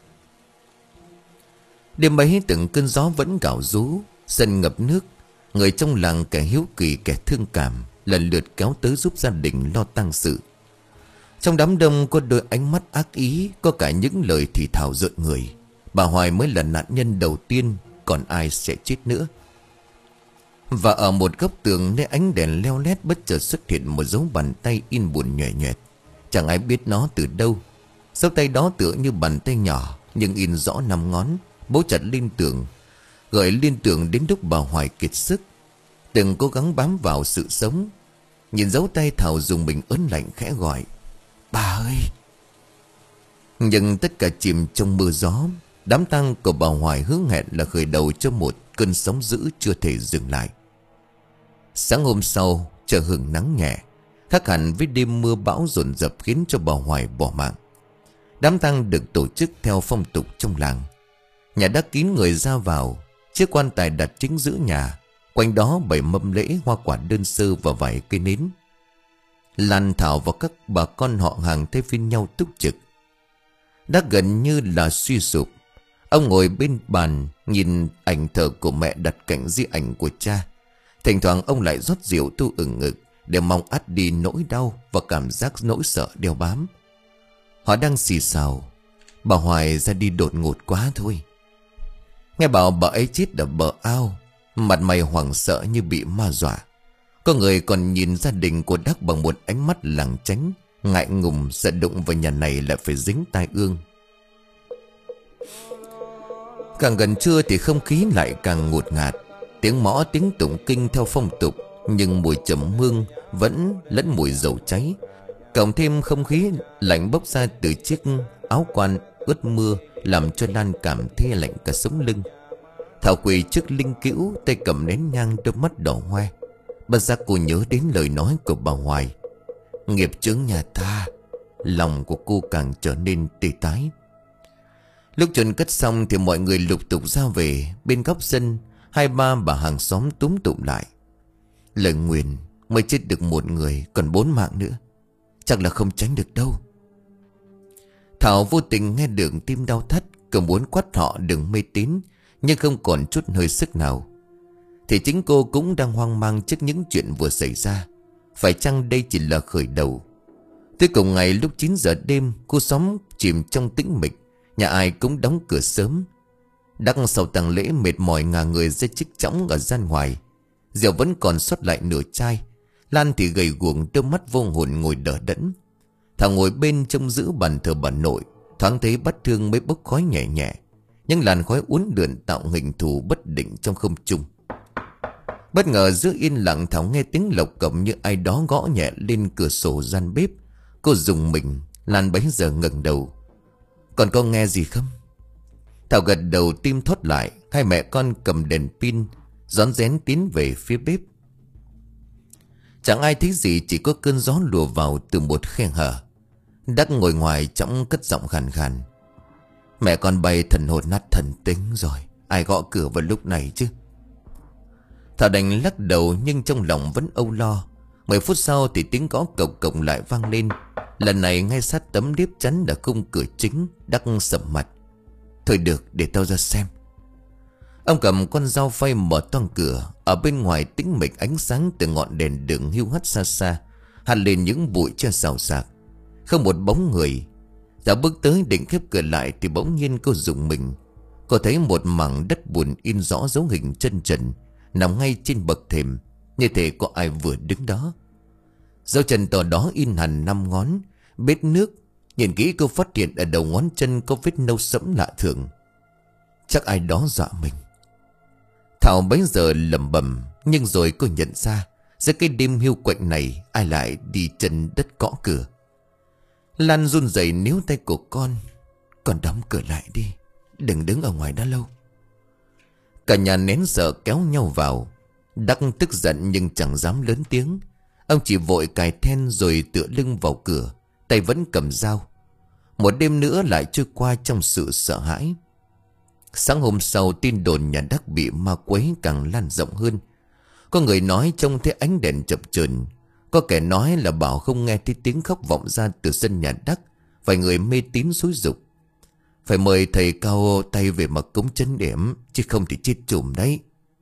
Đêm ấy từng cơn gió vẫn gào rú, sân ngập nước. Người trong làng, kẻ hiếu kỳ kẻ thương cảm, lần lượt kéo tới giúp gia đình lo tang sự. Trong đám đông có đôi ánh mắt ác ý, có cả những lời thì thào rợn người. Bà Hoài mới là nạn nhân đầu tiên, còn ai sẽ chết nữa. Và ở một góc tường nơi ánh đèn leo lét, bất chợt xuất hiện một dấu bàn tay in buồn nhòe nhòe. Chẳng ai biết nó từ đâu. Dấu tay đó tựa như bàn tay nhỏ, nhưng in rõ năm ngón, bấu chặt lên tường, gợi liên tưởng đến lúc bà Hoài kiệt sức, từng cố gắng bám vào sự sống. Nhìn dấu tay, Thảo dùng mình ớn lạnh khẽ gọi: Bà ơi! Nhưng tất cả chìm trong mưa gió. Đám tang của bà Hoài hứa hẹn là khởi đầu cho một cơn sóng dữ chưa thể dừng lại. Sáng hôm sau, trời hừng nắng nhẹ, khác hẳn với đêm mưa bão dồn dập khiến cho bà Hoài bỏ mạng. Đám tang được tổ chức theo phong tục trong làng. Nhà đã kín người ra vào, chiếc quan tài đặt chính giữa nhà, quanh đó bày mâm lễ, hoa quả đơn sơ và vài cây nến. Lan, Thảo và các bà con họ hàng thay phiên nhau túc trực. Đã gần như là suy sụp, ông ngồi bên bàn nhìn ảnh thờ của mẹ đặt cạnh di ảnh của cha. Thỉnh thoảng ông lại rót rượu tu ừng ngực, để mong ắt đi nỗi đau và cảm giác nỗi sợ đeo bám. Họ đang xì xào, bà Hoài ra đi đột ngột quá thôi. Nghe bảo bà ấy chết ở bờ ao, mặt mày hoảng sợ như bị ma dọa. Có người còn nhìn gia đình của Đắc bằng một ánh mắt lảng tránh, ngại ngùng sợ đụng vào nhà này lại phải dính tai ương. Càng gần trưa thì không khí lại càng ngột ngạt. Tiếng mõ tiếng tụng kinh theo phong tục, nhưng mùi trầm hương vẫn lẫn mùi dầu cháy. Cộng thêm không khí lạnh bốc ra từ chiếc áo quan ướt mưa, làm cho Lan cảm thấy lạnh cả sống lưng. Thảo quỳ trước linh cữu, tay cầm nén nhang, đôi mắt đỏ hoe. Bất giác cô nhớ đến lời nói của bà Hoài: nghiệp chướng nhà ta. Lòng của cô càng trở nên tê tái. Lúc chuẩn cất xong thì mọi người lục tục ra về. Bên góc sân, hai ba bà hàng xóm túm tụm lại: lời nguyền mới chết được một người, còn bốn mạng nữa, chắc là không tránh được đâu. Thảo vô tình nghe được tim đau thắt, cứ muốn quát họ đừng mê tín, nhưng không còn chút hơi sức nào. Thì chính cô cũng đang hoang mang trước những chuyện vừa xảy ra. Phải chăng đây chỉ là khởi đầu? Tới cùng ngày lúc chín giờ đêm, cô xóm chìm trong tĩnh mịch, nhà ai cũng đóng cửa sớm. Đắc sau tang lễ mệt mỏi ngả người ra chiếc chõng ở gian ngoài. Rượu vẫn còn sót lại nửa chai. Lan thì gầy guồng, đôi mắt vô hồn ngồi đờ đẫn. Thảo ngồi bên trông giữ bàn thờ bà nội, thoáng thấy bát hương mới bốc khói nhẹ nhẹ. Những làn khói uốn lượn tạo hình thù bất định trong không trung. Bất ngờ giữa yên lặng, Thảo nghe tiếng lộc cộc như ai đó gõ nhẹ lên cửa sổ gian bếp. Cô rùng mình. Lan bấy giờ ngẩng đầu: còn có nghe gì không? Thảo gật đầu, tim thót lại. Hai mẹ con cầm đèn pin rón rén tiến về phía bếp. Chẳng ai thấy gì, chỉ có cơn gió lùa vào từ một khe hở. Đắc ngồi ngoài chõng cất giọng khàn khàn: mẹ con bay thần hồn nát thần tính rồi, ai gõ cửa vào lúc này chứ? Thảo đành lắc đầu, nhưng trong lòng vẫn âu lo. Mười phút sau thì tiếng gõ cộc cộc lại vang lên. Lần này ngay sát tấm liếp chắn ở khung cửa chính. Đắc sầm mặt: thôi được, để tao ra xem. Ông cầm con dao phay mở toang cửa. Ở bên ngoài tĩnh mịch, ánh sáng từ ngọn đèn đường hiu hắt xa xa hắt lên những bụi tre xào xạc. Không một bóng người. Đã bước tới định khép cửa lại thì bỗng nhiên cô rùng mình. Cô thấy một mảng đất bùn in rõ dấu hình chân trần nằm ngay trên bậc thềm, như thể có ai vừa đứng đó. Dấu chân tờ đó in hẳn năm ngón, bết nước. Nhìn kỹ cô phát hiện ở đầu ngón chân có vết nâu sẫm lạ thường. Chắc ai đó dọa mình. Thảo bấy giờ lẩm bẩm, nhưng rồi cô nhận ra giữa cái đêm hiu quạnh này ai lại đi chân đất gõ cửa. Lan run rẩy níu tay của con: con đóng cửa lại đi, đừng đứng ở ngoài đó lâu. Cả nhà nén sợ kéo nhau vào. Đắc tức giận nhưng chẳng dám lớn tiếng. Ông chỉ vội cài then rồi tựa lưng vào cửa, tay vẫn cầm dao. Một đêm nữa lại trôi qua trong sự sợ hãi. Sáng hôm sau, tin đồn nhà Đắc bị ma quấy càng lan rộng hơn. Có người nói trông thấy ánh đèn chập chờn. Có kẻ nói là bảo không nghe thấy tiếng khóc vọng ra từ sân nhà Đắc. Vài người mê tín xúi giục: phải mời thầy cao tay về mà cúng chấn điểm, chứ không thì chết chùm đấy.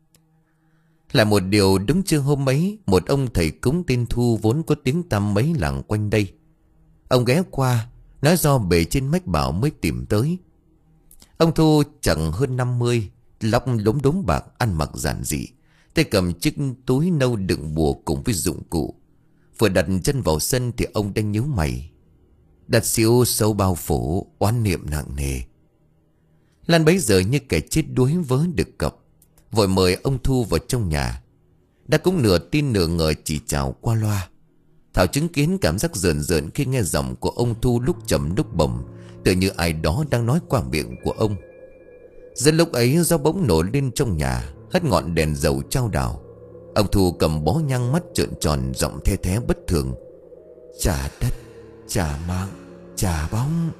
Lại một điều đúng trưa hôm ấy, một ông thầy cúng tên Thu vốn có tiếng tăm mấy làng quanh đây. Ông ghé qua, nói do bề trên mách bảo mới tìm tới. Ông Thu chẳng hơn năm mươi, lóc lốm đốm bạc, ăn mặc giản dị, tay cầm chiếc túi nâu đựng bùa cùng với dụng cụ. Vừa đặt chân vào sân thì ông đang nhíu mày: đặt siêu sâu bao phủ, oán niệm nặng nề. Lan bấy giờ như kẻ chết đuối vớ được cọc, vội mời ông Thu vào trong nhà. Đã cũng nửa tin nửa ngờ chỉ chào qua loa. Thảo chứng kiến cảm giác rờn rợn khi nghe giọng của ông Thu lúc trầm lúc bổng, tựa như ai đó đang nói qua miệng của ông. Giữa lúc ấy gió bỗng nổ lên trong nhà, hất ngọn đèn dầu trao đảo. Ông Thu cầm bó nhang, mắt trợn tròn, giọng the thé bất thường: trả đất, trả mạng, trả bóng.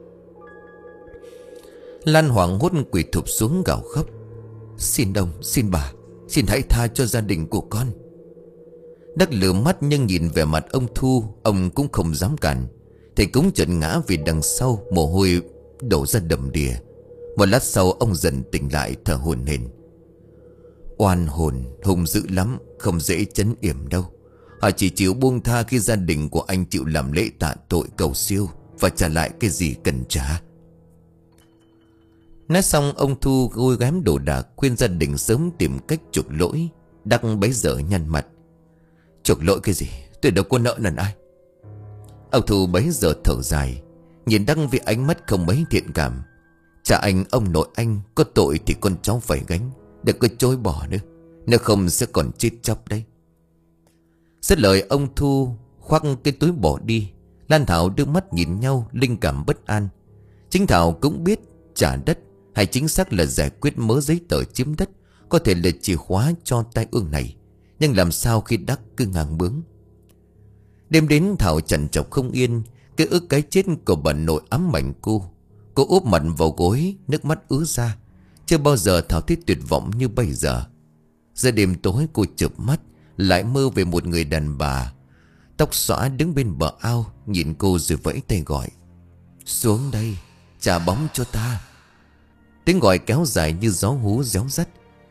Lan hoảng hốt quỳ thụp xuống gào khóc: xin ông, xin bà, xin hãy tha cho gia đình của con. Đắc lửa mắt nhưng nhìn về mặt ông Thu, ông cũng không dám cản. Thầy cũng chợt ngã vì đằng sau mồ hôi đổ ra đầm đìa. Một lát sau ông dần tỉnh lại, thở hổn hển: oan hồn hung dữ lắm, không dễ trấn yểm đâu. Họ chỉ chịu buông tha khi gia đình của anh chịu làm lễ tạ tội cầu siêu và trả lại cái gì cần trả. Nói xong ông Thu gôi ghém đồ đạc khuyên gia đình sớm tìm cách chuộc lỗi. Đắc bấy giờ nhăn mặt. Chuộc lỗi cái gì? Tôi đâu có nợ nần ai. Ông Thu bấy giờ thở dài, nhìn Đắc với ánh mắt không mấy thiện cảm. Cha anh, ông nội anh có tội thì con cháu phải gánh, đừng có chối bỏ nữa, nếu không sẽ còn chết chóc đấy. Dứt lời ông Thu khoác cái túi bỏ đi. Lan Thảo đưa mắt nhìn nhau linh cảm bất an. Chính Thảo cũng biết trả đất, hay chính xác là giải quyết mớ giấy tờ chiếm đất, có thể là chìa khóa cho tai ương này. Nhưng làm sao khi Đắc cứ ngang bướng. Đêm đến Thảo trằn trọc không yên. Cái ức cái chết của bà nội ám ảnh cô. Cô úp mặt vào gối, nước mắt ứa ra. Chưa bao giờ Thảo thấy tuyệt vọng như bây giờ. Giờ đêm tối cô chợp mắt, lại mơ về một người đàn bà tóc xõa đứng bên bờ ao, nhìn cô rồi vẫy tay gọi. Xuống đây, trả bóng cho ta. Tiếng gọi kéo dài như gió hú réo rắt.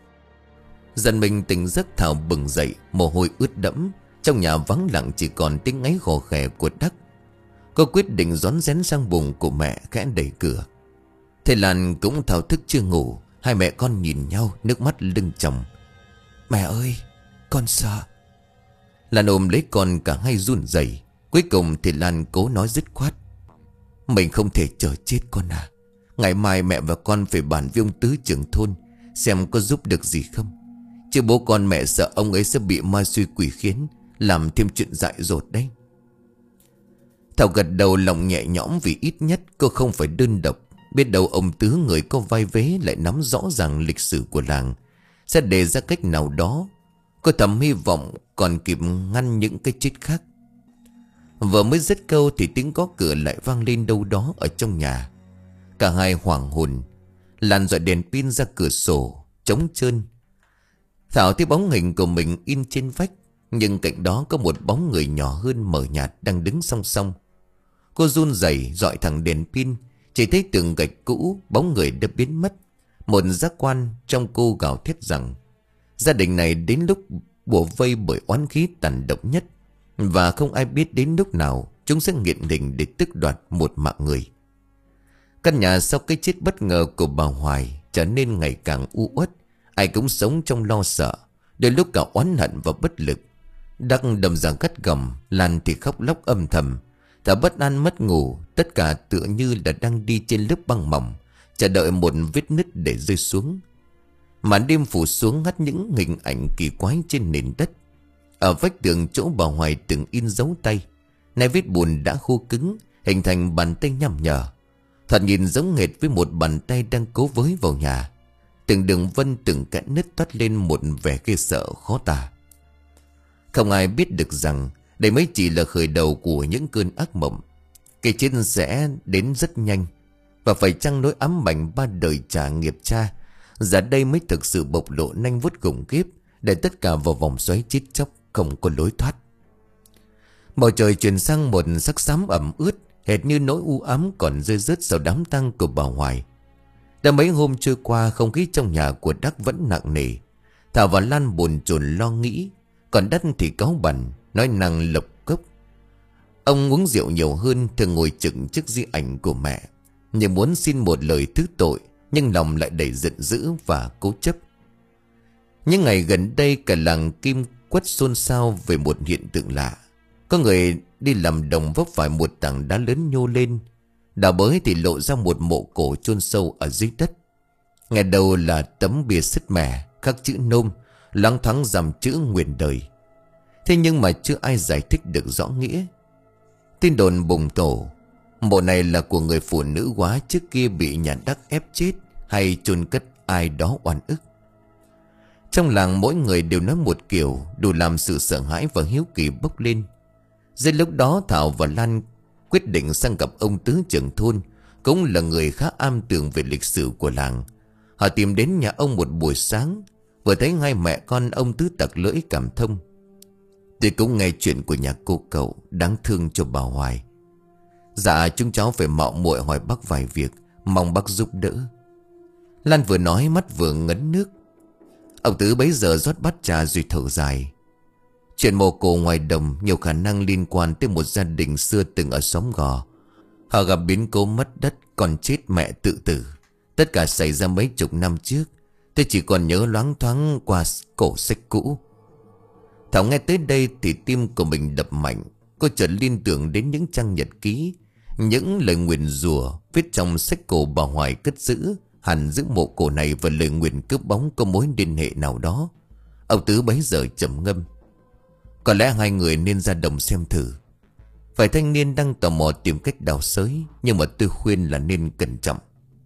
Dần mình tỉnh giấc Thảo bừng dậy, mồ hôi ướt đẫm. Trong nhà vắng lặng chỉ còn tiếng ngáy khò khè của Đắc. Cô quyết định rón rén sang buồng của mẹ, khẽ đẩy cửa. Thầy Lan cũng thao thức chưa ngủ. Hai mẹ con nhìn nhau, nước mắt lưng chồng. Mẹ ơi, con sợ. Lan ôm lấy con cả hai run rẩy. Cuối cùng thì Lan cố nói dứt khoát. Mình không thể chờ chết con à. Ngày mai mẹ và con phải bàn với ông tứ trưởng thôn, xem có giúp được gì không. Chứ bố con mẹ sợ ông ấy sẽ bị ma suy quỷ khiến, làm thêm chuyện dại dột đấy. Thảo gật đầu lòng nhẹ nhõm, vì ít nhất cô không phải đơn độc. Biết đâu ông tứ người có vai vế lại nắm rõ ràng lịch sử của làng, sẽ đề ra cách nào đó. Cô thầm hy vọng còn kịp ngăn những cái chết khác. Vừa mới dứt câu thì tiếng gõ cửa lại vang lên đâu đó ở trong nhà. Cả hai hoảng hồn. Lan dọi đèn pin ra cửa sổ, trống trơn. Thảo thấy bóng hình của mình in trên vách, nhưng cạnh đó có một bóng người nhỏ hơn mờ nhạt đang đứng song song. Cô run rẩy dọi thẳng đèn pin, chỉ thấy tường gạch cũ, bóng người đã biến mất. Một giác quan trong cô gào thét rằng gia đình này đến lúc bủa vây bởi oán khí tàn độc nhất, và không ai biết đến lúc nào chúng sẽ nghiện hình để tước đoạt một mạng người. Căn nhà sau cái chết bất ngờ của bà Hoài trở nên ngày càng u uất. Ai cũng sống trong lo sợ, đôi lúc cả oán hận và bất lực. Đắc đầm ra gắt gầm, Lan thì khóc lóc âm thầm. Thảo bất an mất ngủ, tất cả tựa như là đang đi trên lớp băng mỏng, chờ đợi một vết nứt để rơi xuống. Màn đêm phủ xuống hắt những hình ảnh kỳ quái trên nền đất. Ở vách tường chỗ bà Hoài từng in dấu tay, nay vết bùn đã khô cứng, hình thành bàn tay nhăm nhở. Thoạt nhìn giống hệt với một bàn tay đang cố với vào nhà. Từng đường vân, từng kẽ nứt toát lên một vẻ ghê sợ khó tả. Không ai biết được rằng đây mới chỉ là khởi đầu của những cơn ác mộng. Cái chết sẽ đến rất nhanh, và phải chăng nỗi ám ảnh ba đời trả nghiệp cha giờ đây mới thực sự bộc lộ nanh vuốt khủng khiếp, để tất cả vào vòng xoáy chết chóc không có lối thoát. Bầu trời chuyển sang một sắc xám ẩm ướt, hệt như nỗi u ám còn rơi rớt sau đám tang của bà Hoài. Đã mấy hôm trôi qua, không khí trong nhà của Đắc vẫn nặng nề. Thảo và Lan buồn chồn lo nghĩ, còn Đắc thì cáu bẩn, nói năng lộc cốc. Ông uống rượu nhiều hơn, thường ngồi chừng trước di ảnh của mẹ, như muốn xin một lời thứ tội, nhưng lòng lại đầy giận dữ và cố chấp. Những ngày gần đây cả làng Kim Quất xôn xao về một hiện tượng lạ. Có người đi làm đồng vấp phải một tảng đá lớn nhô lên, đào bới thì lộ ra một mộ cổ chôn sâu ở dưới đất. Ngày đầu là tấm bia sứt mẻ khắc chữ nôm, loáng thoáng dòng chữ nguyền đời. Thế nhưng mà chưa ai giải thích được rõ nghĩa. Tin đồn bùng tổ, mộ này là của người phụ nữ quá trước kia bị nhà Đắc ép chết, hay chôn cất ai đó oan ức. Trong làng mỗi người đều nói một kiểu, đủ làm sự sợ hãi và hiếu kỳ bốc lên. Dưới lúc đó Thảo và Lan quyết định sang gặp ông tứ trưởng thôn, cũng là người khá am tường về lịch sử của làng. Họ tìm đến nhà ông một buổi sáng, vừa thấy hai mẹ con ông tứ tặc lưỡi cảm thông. Tôi cũng nghe chuyện của nhà cô cậu, đáng thương cho bà Hoài. Dạ chúng cháu phải mạo muội hỏi bác vài việc, mong bác giúp đỡ. Lan vừa nói mắt vừa ngấn nước. Ông tứ bấy giờ rót bát trà rồi thở dài. Chuyện mộ cổ ngoài đồng nhiều khả năng liên quan tới một gia đình xưa từng ở xóm Gò. Họ gặp biến cố mất đất, còn chết mẹ tự tử. Tất cả xảy ra mấy chục năm trước. Tôi chỉ còn nhớ loáng thoáng qua cổ sách cũ. Thảo nghe tới đây thì tim của mình đập mạnh. Cô chợt liên tưởng đến những trang nhật ký, những lời nguyền rủa viết trong sách cổ bà Hoài cất giữ. Hẳn giữa mộ cổ này và lời nguyền cướp bóng có mối liên hệ nào đó. Ông Tứ bấy giờ trầm ngâm. Có lẽ hai người nên ra đồng xem thử. Vài thanh niên đang tò mò tìm cách đào xới, nhưng mà tôi khuyên là nên cẩn trọng.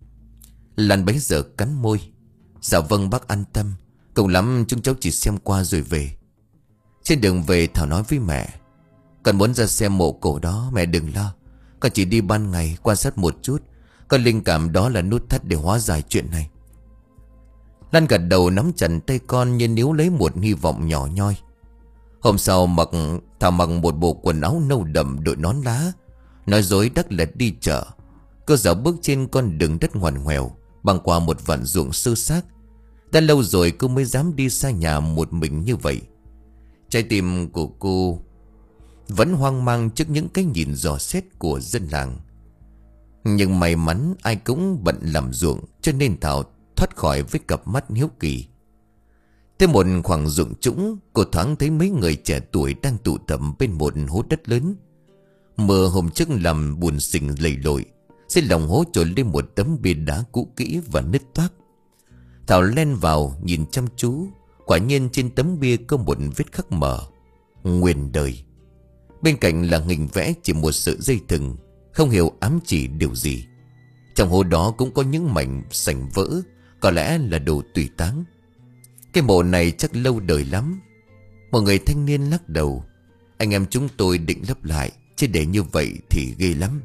Lan bấy giờ cắn môi. Dạ vâng bác an tâm. Cùng lắm chúng cháu chỉ xem qua rồi về. Trên đường về Thảo nói với mẹ. Con muốn ra xem mộ cổ đó, mẹ đừng lo. Con chỉ đi ban ngày quan sát một chút. Con linh cảm đó là nút thắt để hóa giải chuyện này. Lan gật đầu nắm chặt tay con như níu lấy một hy vọng nhỏ nhoi. Hôm sau mặc Thảo mặc một bộ quần áo nâu đậm đội nón lá, nói dối đắc lệch đi chợ. Cô dạo bước trên con đường đất ngoằn ngoèo, băng qua một vạn ruộng sơ xác. Đã lâu rồi cô mới dám đi xa nhà một mình như vậy. Trái tim của cô vẫn hoang mang trước những cái nhìn dò xét của dân làng. Nhưng may mắn ai cũng bận làm ruộng, cho nên Thảo thoát khỏi với cặp mắt hiếu kỳ. Tới một khoảng ruộng trũng, cô thoáng thấy mấy người trẻ tuổi đang tụ tập bên một hố đất lớn. Mưa hôm trước làm bùn sình lầy lội, trên lòng hố trồi lên một tấm bia đá cũ kỹ và nứt toác. Thảo len vào nhìn chăm chú. Quả nhiên trên tấm bia có một vết khắc mờ: Nguyền đời. Bên cạnh là hình vẽ chỉ một sợi dây thừng, không hiểu ám chỉ điều gì. Trong hố đó cũng có những mảnh sành vỡ, có lẽ là đồ tùy táng. Cái mộ này chắc lâu đời lắm. Một người thanh niên lắc đầu. Anh em chúng tôi định lấp lại, chứ để như vậy thì ghê lắm.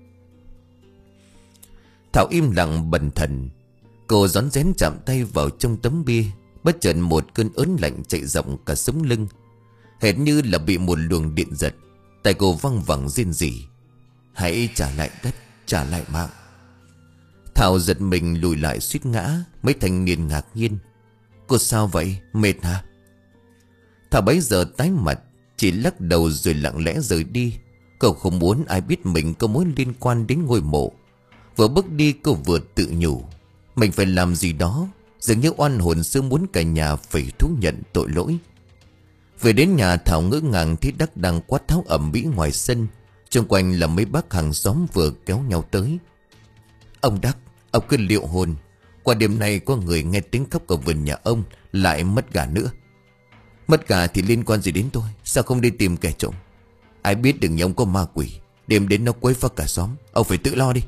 Thảo im lặng bần thần. Cô rón rén chạm tay vào trong tấm bia. Bất chợt một cơn ớn lạnh chạy dọc cả sống lưng, hệt như là bị một luồng điện giật. Tay cô văng vẳng rên rỉ. Hãy trả lại đất, trả lại mạng. Thảo giật mình lùi lại suýt ngã. Mấy thanh niên ngạc nhiên. Cô sao vậy, mệt hả? Thảo bấy giờ tái mặt, chỉ lắc đầu rồi lặng lẽ rời đi. Cô không muốn ai biết mình có mối liên quan đến ngôi mộ. Vừa bước đi cô vừa tự nhủ, mình phải làm gì đó, dường như oan hồn xưa muốn cả nhà phải thú nhận tội lỗi. Về đến nhà Thảo ngỡ ngàng thấy Đắc đang quát tháo ầm ĩ ngoài sân. Xung quanh là mấy bác hàng xóm vừa kéo nhau tới. Ông Đắc, ông cứ liệu hồn. Qua đêm nay có người nghe tiếng khóc ở vườn nhà ông, lại mất gà nữa. Mất gà thì liên quan gì đến tôi? Sao không đi tìm kẻ trộm? Ai biết đừng như ông có ma quỷ, đêm đến nó quấy phá cả xóm. Ông phải tự lo đi.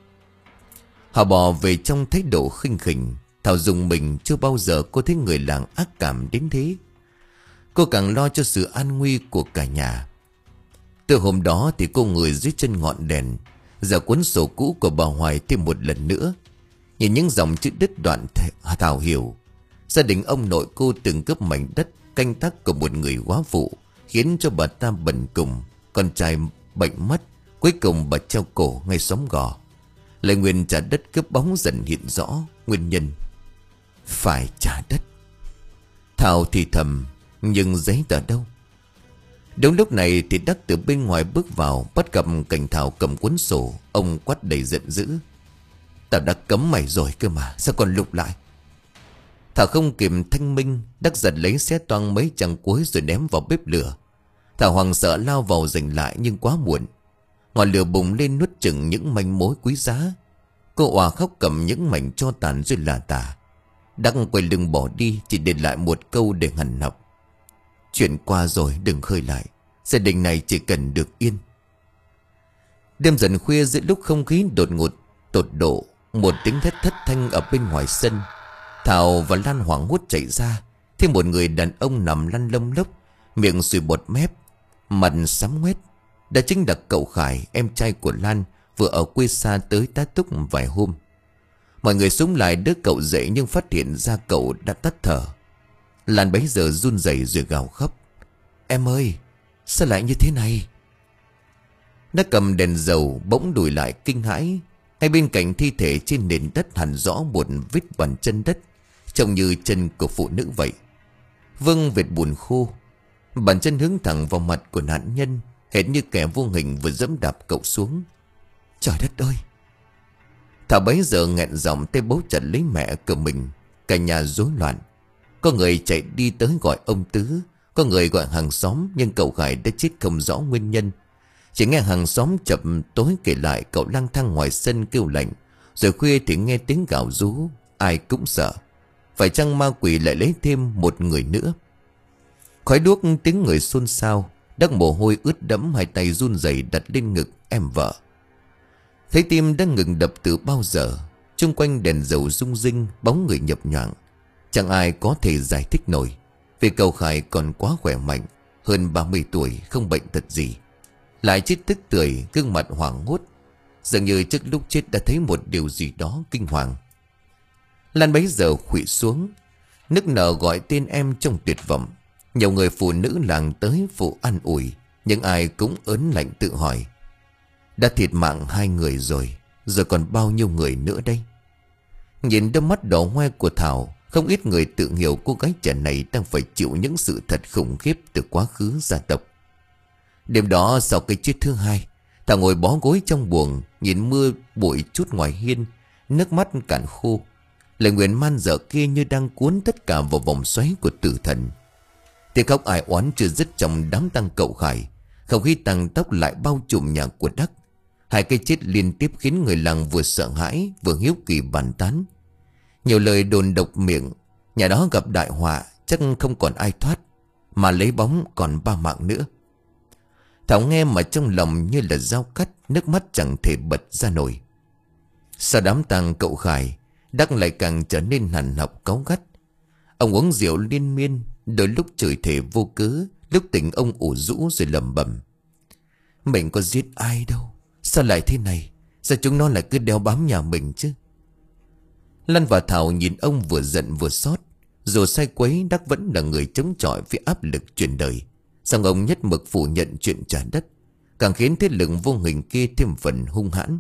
Họ bỏ về trong thái độ khinh khỉnh. Thảo dùng mình, chưa bao giờ cô thấy người làng ác cảm đến thế. Cô càng lo cho sự an nguy của cả nhà. Từ hôm đó thì cô ngồi dưới chân ngọn đèn, giờ cuốn sổ cũ của bà Hoài thêm một lần nữa. Nhìn những dòng chữ đứt đoạn, Thảo hiểu gia đình ông nội cô từng cướp mảnh đất canh tác của một người góa phụ, khiến cho bà ta bần cùng, con trai bệnh mất. Cuối cùng bà treo cổ ngay xóm Gò. Lời nguyền trả đất cướp bóng dần hiện rõ. Nguyên nhân phải trả đất. Thảo thì thầm, nhưng giấy tờ đâu? Đúng lúc này thì Đắc từ bên ngoài bước vào, bắt gặp cảnh Thảo cầm cuốn sổ. Ông quát đầy giận dữ. Tao đã cấm mày rồi cơ mà, sao còn lục lại? Thảo không kịp thanh minh, Đắc giật lấy xé toang mấy trang cuối rồi ném vào bếp lửa. Thảo hoảng sợ lao vào giành lại, nhưng quá muộn. Ngọn lửa bùng lên nuốt chửng những manh mối quý giá. Cô òa khóc cầm những mảnh tro tàn rồi là tả. Đắc quay lưng bỏ đi, chỉ để lại một câu để hằn học: chuyện qua rồi đừng khơi lại, gia đình này chỉ cần được yên. Đêm dần khuya, giữa lúc không khí đột ngột tột độ, một tiếng thét thất thanh ở bên ngoài sân. Thảo và Lan hoảng hốt chạy ra, thấy một người đàn ông nằm lăn lông lốc, miệng sùi bọt mép, mặt sám ngoét. Đó chính là cậu Khải, em trai của Lan, vừa ở quê xa tới tá túc vài hôm. Mọi người xúm lại đỡ cậu dậy, nhưng phát hiện ra cậu đã tắt thở. Lan bấy giờ run rẩy rồi gào khóc: Em ơi, sao lại như thế này? Đã cầm đèn dầu bỗng đùi lại kinh hãi. Ngay bên cạnh thi thể trên nền đất hẳn rõ một vết bàn chân đất, trông như chân của phụ nữ vậy. Vương vệt bùn khô. Bàn chân hướng thẳng vào mặt của nạn nhân, hệt như kẻ vô hình vừa dẫm đạp cậu xuống. Trời đất ơi! Thảo bấy giờ nghẹn giọng, tay bấu chặt lấy mẹ của mình. Cả nhà rối loạn. Có người chạy đi tới gọi ông Tứ, có người gọi hàng xóm, nhưng cậu Khải đã chết không rõ nguyên nhân. Chỉ nghe hàng xóm chập tối kể lại cậu lang thang ngoài sân kêu lạnh, rồi khuya thì nghe tiếng gào rú. Ai cũng sợ, phải chăng ma quỷ lại lấy thêm một người nữa? Khói đuốc, tiếng người xôn xao. Đắc mồ hôi ướt đẫm, hai tay run rẩy đặt lên ngực em vợ. Thấy tim đã ngừng đập từ bao giờ. Chung quanh đèn dầu rung rinh, bóng người nhập nhoạng. Chẳng ai có thể giải thích nổi, vì cậu Khải còn quá khỏe mạnh, hơn ba mươi tuổi, không bệnh tật gì, lại chết tức tưởi, gương mặt hoảng hốt, dường như trước lúc chết đã thấy một điều gì đó kinh hoàng. Lan bấy giờ khuỵu xuống, nức nở gọi tên em trong tuyệt vọng. Nhiều người phụ nữ làng tới phụ an ủi, nhưng ai cũng ớn lạnh tự hỏi: đã thiệt mạng hai người rồi, giờ còn bao nhiêu người nữa đây? Nhìn đôi mắt đỏ hoe của Thảo, không ít người tự hiểu cô gái trẻ này đang phải chịu những sự thật khủng khiếp từ quá khứ gia tộc. Đêm đó sau cái chết thứ hai, Thảo ngồi bó gối trong buồng, nhìn mưa bụi chút ngoài hiên, nước mắt cạn khô. Lời nguyền man dở kia như đang cuốn tất cả vào vòng xoáy của tử thần. Tiếng khóc ai oán chưa dứt trong đám tang cậu Khải, không khí tang tóc lại bao trùm nhà của Đắc. Hai cái chết liên tiếp khiến người làng vừa sợ hãi vừa hiếu kỳ bàn tán. Nhiều lời đồn độc miệng, nhà đó gặp đại họa, chắc không còn ai thoát, mà lấy bóng còn ba mạng nữa. Thảo nghe mà trong lòng như là dao cắt, nước mắt chẳng thể bật ra nổi. Sau đám tang cậu Khải, Đắc lại càng trở nên hằn học cáu gắt. Ông uống rượu liên miên, đôi lúc chửi thề vô cớ, lúc tỉnh ông ủ rũ rồi lẩm bẩm: mình có giết ai đâu, sao lại thế này? Sao chúng nó lại cứ đeo bám nhà mình chứ? Lan và Thảo nhìn ông vừa giận vừa xót. Dù sai quấy, Đắc vẫn là người chống chọi với áp lực truyền đời, song ông nhất mực phủ nhận chuyện trả đất, càng khiến thế lực vô hình kia thêm phần hung hãn.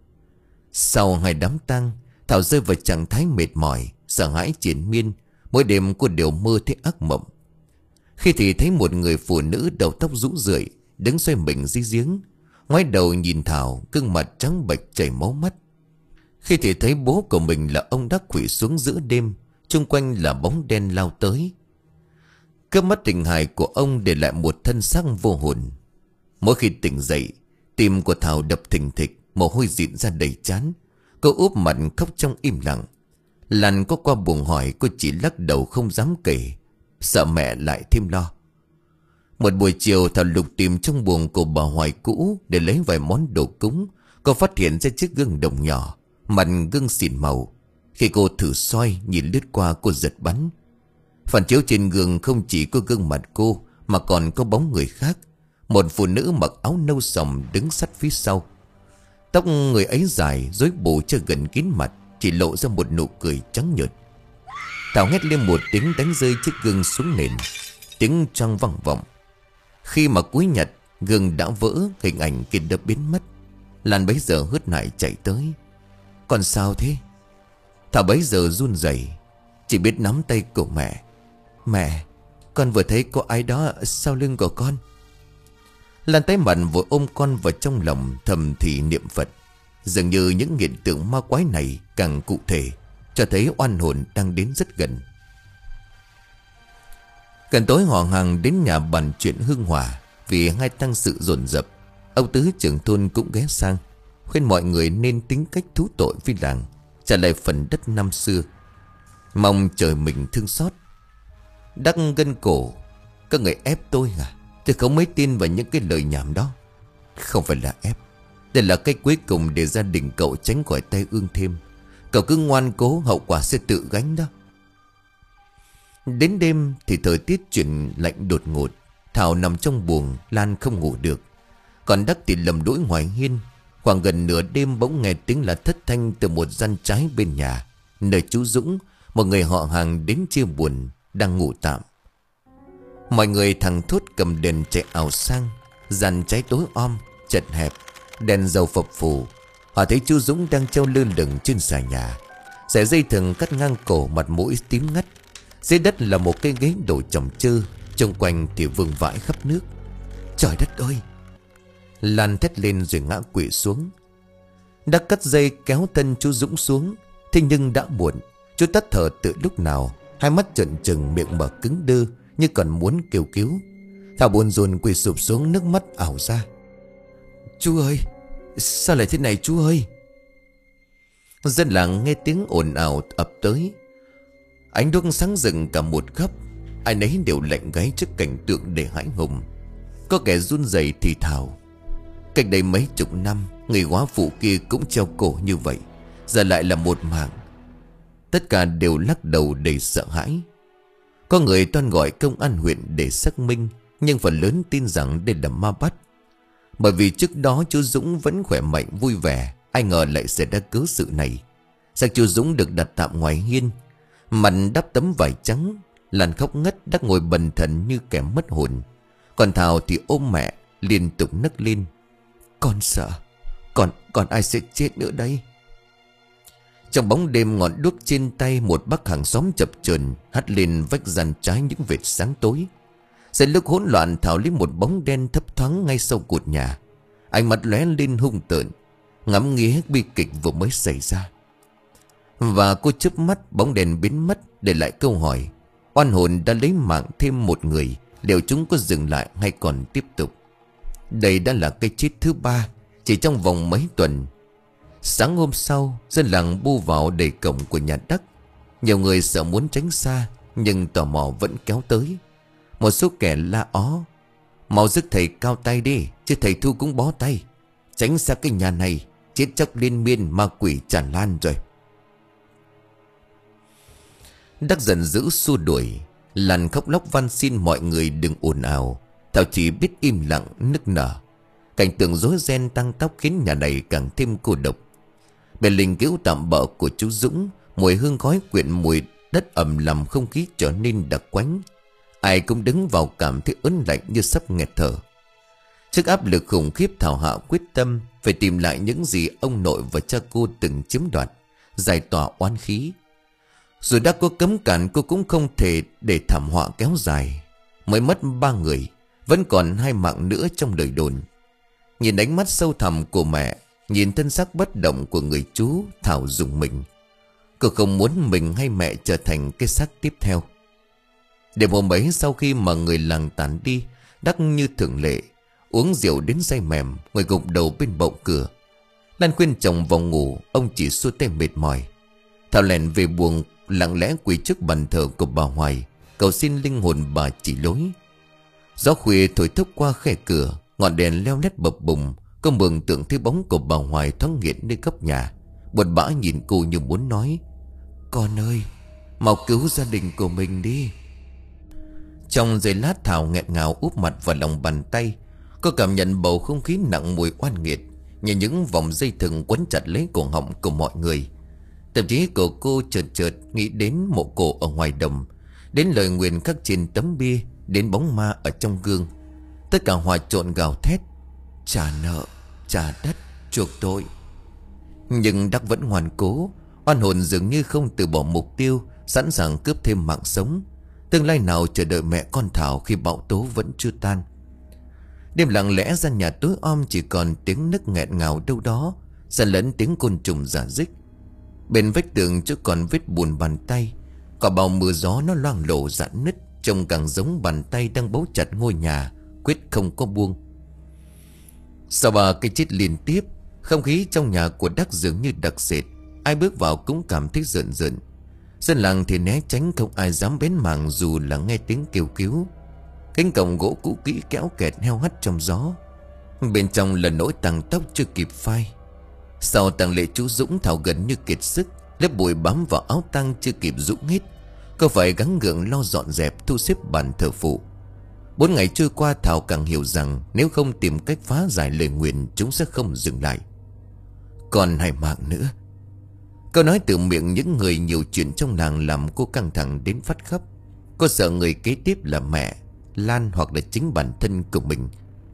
Sau hai đám tang, Thảo rơi vào trạng thái mệt mỏi, sợ hãi triền miên. Mỗi đêm cô đều mơ thấy ác mộng. Khi thì thấy một người phụ nữ đầu tóc rũ rượi đứng xoay mình dưới giếng, ngoái đầu nhìn Thảo, gương mặt trắng bệch chảy máu mắt. Khi thì thấy bố của mình là ông Đắc quỵ xuống giữa đêm, chung quanh là bóng đen lao tới. Cướp mất tình hài của ông để lại một thân xác vô hồn. Mỗi khi tỉnh dậy, tim của Thảo đập thình thịch, mồ hôi dịn ra đầy trán. Cô úp mặt khóc trong im lặng. Lan có qua buồng hỏi, cô chỉ lắc đầu không dám kể, sợ mẹ lại thêm lo. Một buổi chiều, Thảo lục tìm trong buồng của bà Hoài cũ để lấy vài món đồ cúng. Cô phát hiện ra chiếc gương đồng nhỏ, mặt gương xỉn màu. Khi cô thử soi nhìn lướt qua, cô giật bắn. Phản chiếu trên gương không chỉ có gương mặt cô, mà còn có bóng người khác. Một phụ nữ mặc áo nâu sòng đứng sát phía sau. Tóc người ấy dài, rối bù cho gần kín mặt, chỉ lộ ra một nụ cười trắng nhợt. Thảo hét lên một tiếng, đánh rơi chiếc gương xuống nền. Tiếng trăng vang vọng. Khi mà cúi nhặt, gương đã vỡ, hình ảnh kia đã biến mất. Lan bấy giờ hớt hải chạy tới. Còn sao thế? Thảo bấy giờ run rẩy, chỉ biết nắm tay của mẹ. Mẹ, con vừa thấy có ai đó sau lưng của con. Lan tái mặt vội ôm con vào trong lòng, thầm thì niệm Phật. Dường như những hiện tượng ma quái này càng cụ thể, cho thấy oan hồn đang đến rất gần. Gần tối họ hàng đến nhà bàn chuyện hương hòa. Vì hai tang sự dồn dập, ông Tứ trưởng thôn cũng ghé sang, khuyên mọi người nên tính cách thú tội với làng, trả lại phần đất năm xưa, mong trời mình thương xót. Đắc gân cổ: các người ép tôi à? Tôi không mấy tin vào những cái lời nhảm đó. Không phải là ép, đây là cách cuối cùng để gia đình cậu tránh khỏi tay ương thêm. Cậu cứ ngoan cố, hậu quả sẽ tự gánh đó. Đến đêm thì thời tiết chuyển lạnh đột ngột. Thảo nằm trong buồng, Lan không ngủ được. Còn Đắc thì lầm đũi ngoài hiên. Khoảng gần nửa đêm bỗng nghe tiếng là thất thanh từ một gian trái bên nhà, nơi chú Dũng, một người họ hàng đến chia buồn, đang ngủ tạm. Mọi người thằng thốt cầm đèn chạy ảo sang. Gian trái tối om, chật hẹp, đèn dầu phập phù. Họ thấy chú Dũng đang treo lơ lửng trên xà nhà, sợi dây thừng cắt ngang cổ, mặt mũi tím ngắt. Dưới đất là một cây ghế đổ chồng chơ, Xung quanh thì vương vãi khắp nước. Trời đất ơi! Lan thét lên rồi ngã quỵ xuống. Đã cắt dây kéo thân chú Dũng xuống. Thế nhưng đã muộn. Chú tắt thở từ lúc nào. Hai mắt trợn trừng, miệng mở cứng đơ, như còn muốn kêu cứu. Thảo buồn rùn quỳ sụp xuống, nước mắt ảo ra. Chú ơi! Sao lại thế này chú ơi? Dân làng nghe tiếng ồn ào ập tới. Ánh đuốc sáng rừng cả một góc. Ai nấy đều lạnh gáy trước cảnh tượng để hãi hùng. Có kẻ run rẩy thì thào: cách đây mấy chục năm, người góa phụ kia cũng treo cổ như vậy, giờ lại là một mạng. Tất cả đều lắc đầu đầy sợ hãi. Có người toan gọi công an huyện để xác minh, nhưng phần lớn tin rằng đây là ma bắt. Bởi vì trước đó chú Dũng vẫn khỏe mạnh vui vẻ, ai ngờ lại xảy ra cớ sự này. Xác chú Dũng được đặt tạm ngoài hiên, mặt đắp tấm vải trắng. Lan khóc ngất, Đắc ngồi bần thần như kẻ mất hồn. Còn Thảo thì ôm mẹ liên tục nấc lên: con sợ, Còn còn ai sẽ chết nữa đây? Trong bóng đêm, ngọn đuốc trên tay một bác hàng xóm chập chờn hắt lên vách dàn trái những vệt sáng tối. Giữa lúc hỗn loạn, Thảo lấy một bóng đen thấp thoáng ngay sau cột nhà. Ánh mắt lóe lên hung tợn, ngắm nghía bi kịch vừa mới xảy ra. Và cô chớp mắt, bóng đèn biến mất, để lại câu hỏi: oan hồn đã lấy mạng thêm một người, liệu chúng có dừng lại hay còn tiếp tục? Đây đã là cái chết thứ ba chỉ trong vòng mấy tuần. Sáng hôm sau, dân làng bu vào đầy cổng của nhà Đắc. Nhiều người sợ muốn tránh xa, nhưng tò mò vẫn kéo tới. Một số kẻ la ó: mau giúp thầy cao tay đi, chứ thầy Thu cũng bó tay. Tránh xa cái nhà này, chết chóc liên miên, ma quỷ tràn lan rồi. Đắc giận dữ xua đuổi. Lan khóc lóc van xin mọi người đừng ồn ào. Thảo chỉ biết im lặng nức nở. Cảnh tượng rối ren tăng tóc khiến nhà này càng thêm cô độc. Bề linh cứu tạm bợ của chú Dũng, mùi hương khói quyện mùi đất ẩm làm không khí trở nên đặc quánh. Ai cũng đứng vào cảm thấy ớn lạnh như sắp nghẹt thở. Trước áp lực khủng khiếp, Thảo Hạ quyết tâm phải tìm lại những gì ông nội và cha cô từng chiếm đoạt, giải tỏa oán khí. Dù đã có cấm cản, cô cũng không thể để thảm họa kéo dài. Mới mất ba người, vẫn còn hai mạng nữa trong lời đồn. Nhìn ánh mắt sâu thẳm của mẹ, nhìn thân xác bất động của người chú, Thảo rùng mình. Cô không muốn mình hay mẹ trở thành cái xác tiếp theo. Đêm hôm ấy, sau khi mà người làng tàn đi, Đắc như thường lệ uống rượu đến say mềm, ngồi gục đầu bên bậu cửa. Lan khuyên chồng vào ngủ, ông chỉ xua tay mệt mỏi. Thảo lẻn về buồng, lặng lẽ quỳ trước bàn thờ của bà Hoài, cầu xin linh hồn bà chỉ lối. Gió khuya thổi thốc qua khe cửa, ngọn đèn leo lét bập bùng. Cô mường tượng thấy bóng của bà Hoài thoáng hiện nơi góc nhà, buồn bã nhìn cô như muốn nói: con ơi, mau cứu gia đình của mình đi. Trong giây lát, Thảo nghẹn ngào úp mặt vào lòng bàn tay. Cô cảm nhận bầu không khí nặng mùi oan nghiệt, như những vòng dây thừng quấn chặt lấy cổ họng của mọi người. Tâm trí của cô chợt chợt nghĩ đến mộ cổ ở ngoài đồng, đến lời nguyền khắc trên tấm bia, đến bóng ma ở trong gương. Tất cả hòa trộn gào thét: trả nợ, trả đất, chuộc tội. Nhưng Đắc vẫn hoàn cố. Oan hồn dường như không từ bỏ mục tiêu, sẵn sàng cướp thêm mạng sống. Tương lai nào chờ đợi mẹ con Thảo khi bão tố vẫn chưa tan. Đêm lặng lẽ, gian nhà tối om chỉ còn tiếng nức nghẹn ngào đâu đó, xen lẫn tiếng côn trùng rả rích. Bên vách tường chứ còn vết bùn bàn tay. Quả bào mưa gió nó loang lổ rạn nứt, trông càng giống bàn tay đang bấu chặt ngôi nhà, quyết không có buông. Sau ba cái chết liên tiếp, không khí trong nhà của Đắc dường như đặc sệt. Ai bước vào cũng cảm thấy rợn rợn. Dân làng thì né tránh, không ai dám bén mảng dù là nghe tiếng kêu cứu. Cánh cổng gỗ cũ kỹ kéo kẹt heo hắt trong gió. Bên trong là nỗi tang tóc chưa kịp phai. Sau tang lễ chú Dũng, Thảo gần như kiệt sức. Lớp bụi bám vào áo tang chưa kịp rũ hết. Cô phải gắng gượng lo dọn dẹp, thu xếp bàn thờ phụ. Bốn ngày trôi qua, Thảo càng hiểu rằng nếu không tìm cách phá giải lời nguyền, chúng sẽ không dừng lại. Còn hai mạng nữa. Câu nói từ miệng những người nhiều chuyện trong làng làm cô căng thẳng đến phát khóc. Cô sợ người kế tiếp là mẹ, Lan, hoặc là chính bản thân của mình.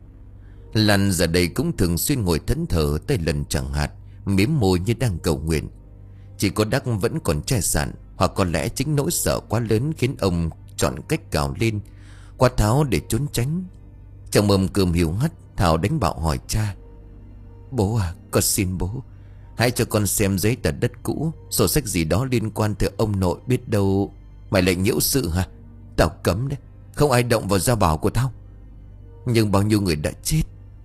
Lan giờ đây cũng thường xuyên ngồi thẫn thờ, tay lần chẳng hạt, miếm môi như đang cầu nguyện. Chỉ có Đắc vẫn còn chai sạn, hoặc có lẽ chính nỗi sợ quá lớn khiến ông chọn cách cào lên, qua tháo để trốn tránh. Trong mâm cơm hiu hắt, Thảo đánh bạo hỏi cha: Bố à, con xin bố, hãy cho con xem giấy tờ đất cũ, sổ sách gì đó liên quan tới ông nội, biết đâu. Mày lại nhiễu sự hả? Tao cấm đấy, không ai động vào gia bảo của tao. Nhưng bao nhiêu người đã chết.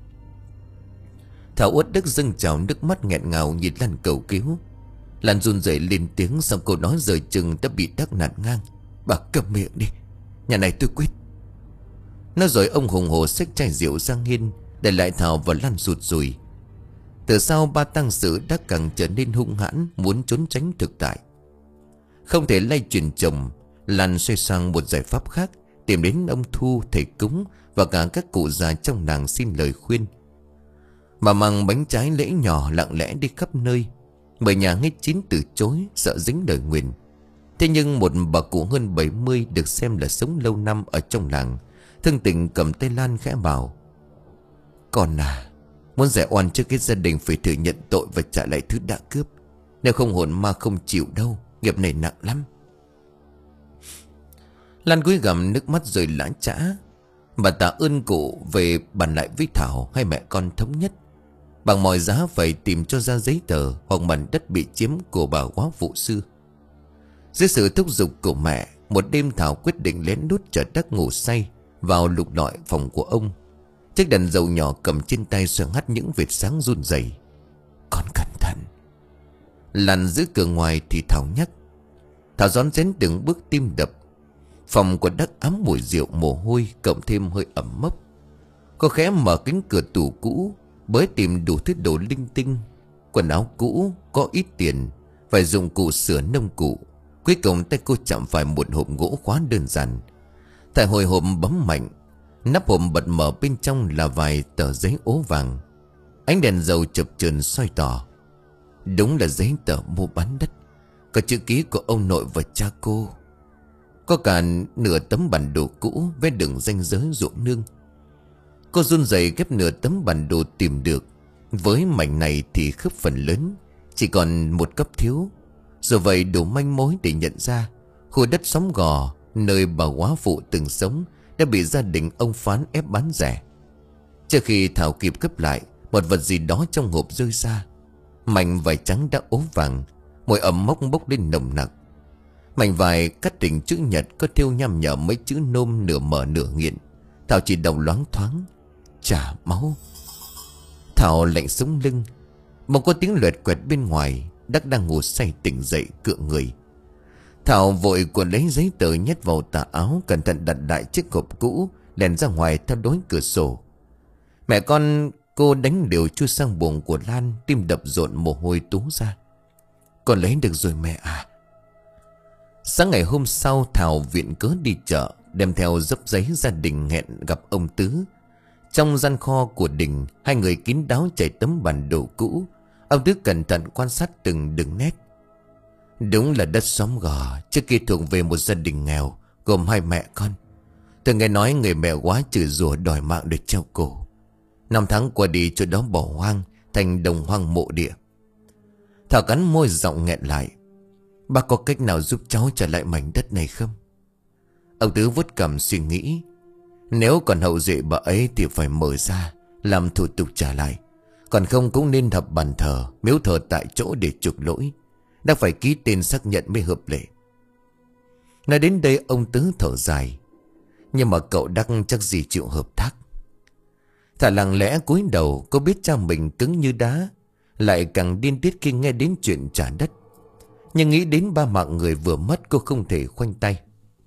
Thảo uất đức dâng trào nước mắt nghẹn ngào nhìn Lan cầu cứu. Lan run rẩy lên tiếng, xong câu nói rời chừng đã bị Đắc nạt ngang: Bà cầm miệng đi, nhà này tôi quyết. Nói rồi ông hùng hổ xách chai rượu sang hiên, để lại Thảo và Lan rụt rùi. Từ sau ba tang sự đã càng trở nên hung hãn, muốn trốn tránh thực tại. Không thể lay chuyển chồng, Lan xoay sang một giải pháp khác, tìm đến ông Thu, thầy cúng và cả các cụ già trong làng xin lời khuyên. Mà mang bánh trái lễ nhỏ lặng lẽ đi khắp nơi, bởi nhà hết chín từ chối, sợ dính lời nguyền. Thế nhưng một bà cụ hơn bảy mươi, được xem là sống lâu năm ở trong làng, thương tình cầm tay Lan khẽ bảo: Con à, muốn giải oan cho cái gia đình phải thừa nhận tội và trả lại thứ đã cướp. Nếu không hồn ma không chịu đâu, nghiệp này nặng lắm. Lan cúi gằm nước mắt rồi lã chã. Bà tạ ơn cụ về bàn lại với Thảo, hai mẹ con thống nhất bằng mọi giá phải tìm cho ra giấy tờ hoặc mảnh đất bị chiếm của bà quá phụ xưa. Dưới sự thúc giục của mẹ, một đêm Thảo quyết định lén lút chở Đắc ngủ say vào lục lọi phòng của ông. Chiếc đèn dầu nhỏ cầm trên tay xoay hắt những vệt sáng run rẩy. Con cẩn thận. Lan giữ cửa ngoài thì Thảo nhắc. Thảo rón rén từng bước tim đập. Phòng của Đắc ám mùi rượu, mồ hôi cộng thêm hơi ẩm mốc. Cô khẽ mở cánh cửa tủ cũ, bới tìm đủ thứ đồ linh tinh. Quần áo cũ, có ít tiền, phải dụng cụ sửa nông cụ. Cuối cùng tay cô chạm phải một hộp gỗ khóa đơn giản. Tại hồi hộp bấm mạnh, nắp hộp bật mở, bên trong là vài tờ giấy ố vàng. Ánh đèn dầu chập chờn soi tỏ. Đúng là giấy tờ mua bán đất, có chữ ký của ông nội và cha cô. Có cả nửa tấm bản đồ cũ với đường ranh giới ruộng nương. Cô run rẩy ghép nửa tấm bản đồ tìm được. Với mảnh này thì khớp phần lớn, chỉ còn một cấp thiếu. Dù vậy đủ manh mối để nhận ra khu đất xóm Gò, nơi bà quá phụ từng sống, đã bị gia đình ông Phán ép bán rẻ. Trước khi Thảo kịp cấp lại, một vật gì đó trong hộp rơi ra. Mảnh vải trắng đã ố vàng, mùi ẩm mốc bốc lên nồng nặc. Mảnh vải cắt hình chữ nhật có thêu nham nhở mấy chữ nôm nửa mở nửa nghiện. Thảo chỉ đầu loáng thoáng: Trả máu. Thảo lạnh sống lưng. Một có tiếng loẹt quẹt bên ngoài. Đắc đang ngủ say tỉnh dậy cựa người. Thảo vội cuộn lấy giấy tờ nhét vào tà áo, cẩn thận đặt lại chiếc hộp cũ, lèn ra ngoài theo đối cửa sổ. Mẹ con cô đánh đều chui sang buồng của Lan, tim đập rộn, mồ hôi túa ra. Con lấy được rồi mẹ à. Sáng ngày hôm sau, Thảo viện cớ đi chợ, đem theo dấp giấy gia đình hẹn gặp ông Tứ. Trong gian kho của đình, hai người kín đáo trải tấm bản đồ cũ. Ông Tứ cẩn thận quan sát từng đường nét. Đúng là đất xóm Gò trước kia thuộc về một gia đình nghèo, gồm hai mẹ con. Tôi nghe nói người mẹ quá chửi rủa đòi mạng để treo cổ. Năm tháng qua đi, chỗ đó bỏ hoang thành đồng hoang mộ địa. Thảo cắn môi giọng nghẹn lại: Bác có cách nào giúp cháu trả lại mảnh đất này không? Ông Tứ vuốt cằm suy nghĩ. Nếu còn hậu duệ bà ấy thì phải mở ra làm thủ tục trả lại. Còn không cũng nên lập bàn thờ, miếu thờ tại chỗ để chuộc lỗi. Đã phải ký tên xác nhận mới hợp lệ. Nói đến đây ông Tứ thở dài. Nhưng mà cậu Đắc chắc gì chịu hợp tác. Thả lặng lẽ cúi đầu. Cô biết cha mình cứng như đá, lại càng điên tiết khi nghe đến chuyện trả đất. Nhưng nghĩ đến ba mạng người vừa mất, cô không thể khoanh tay.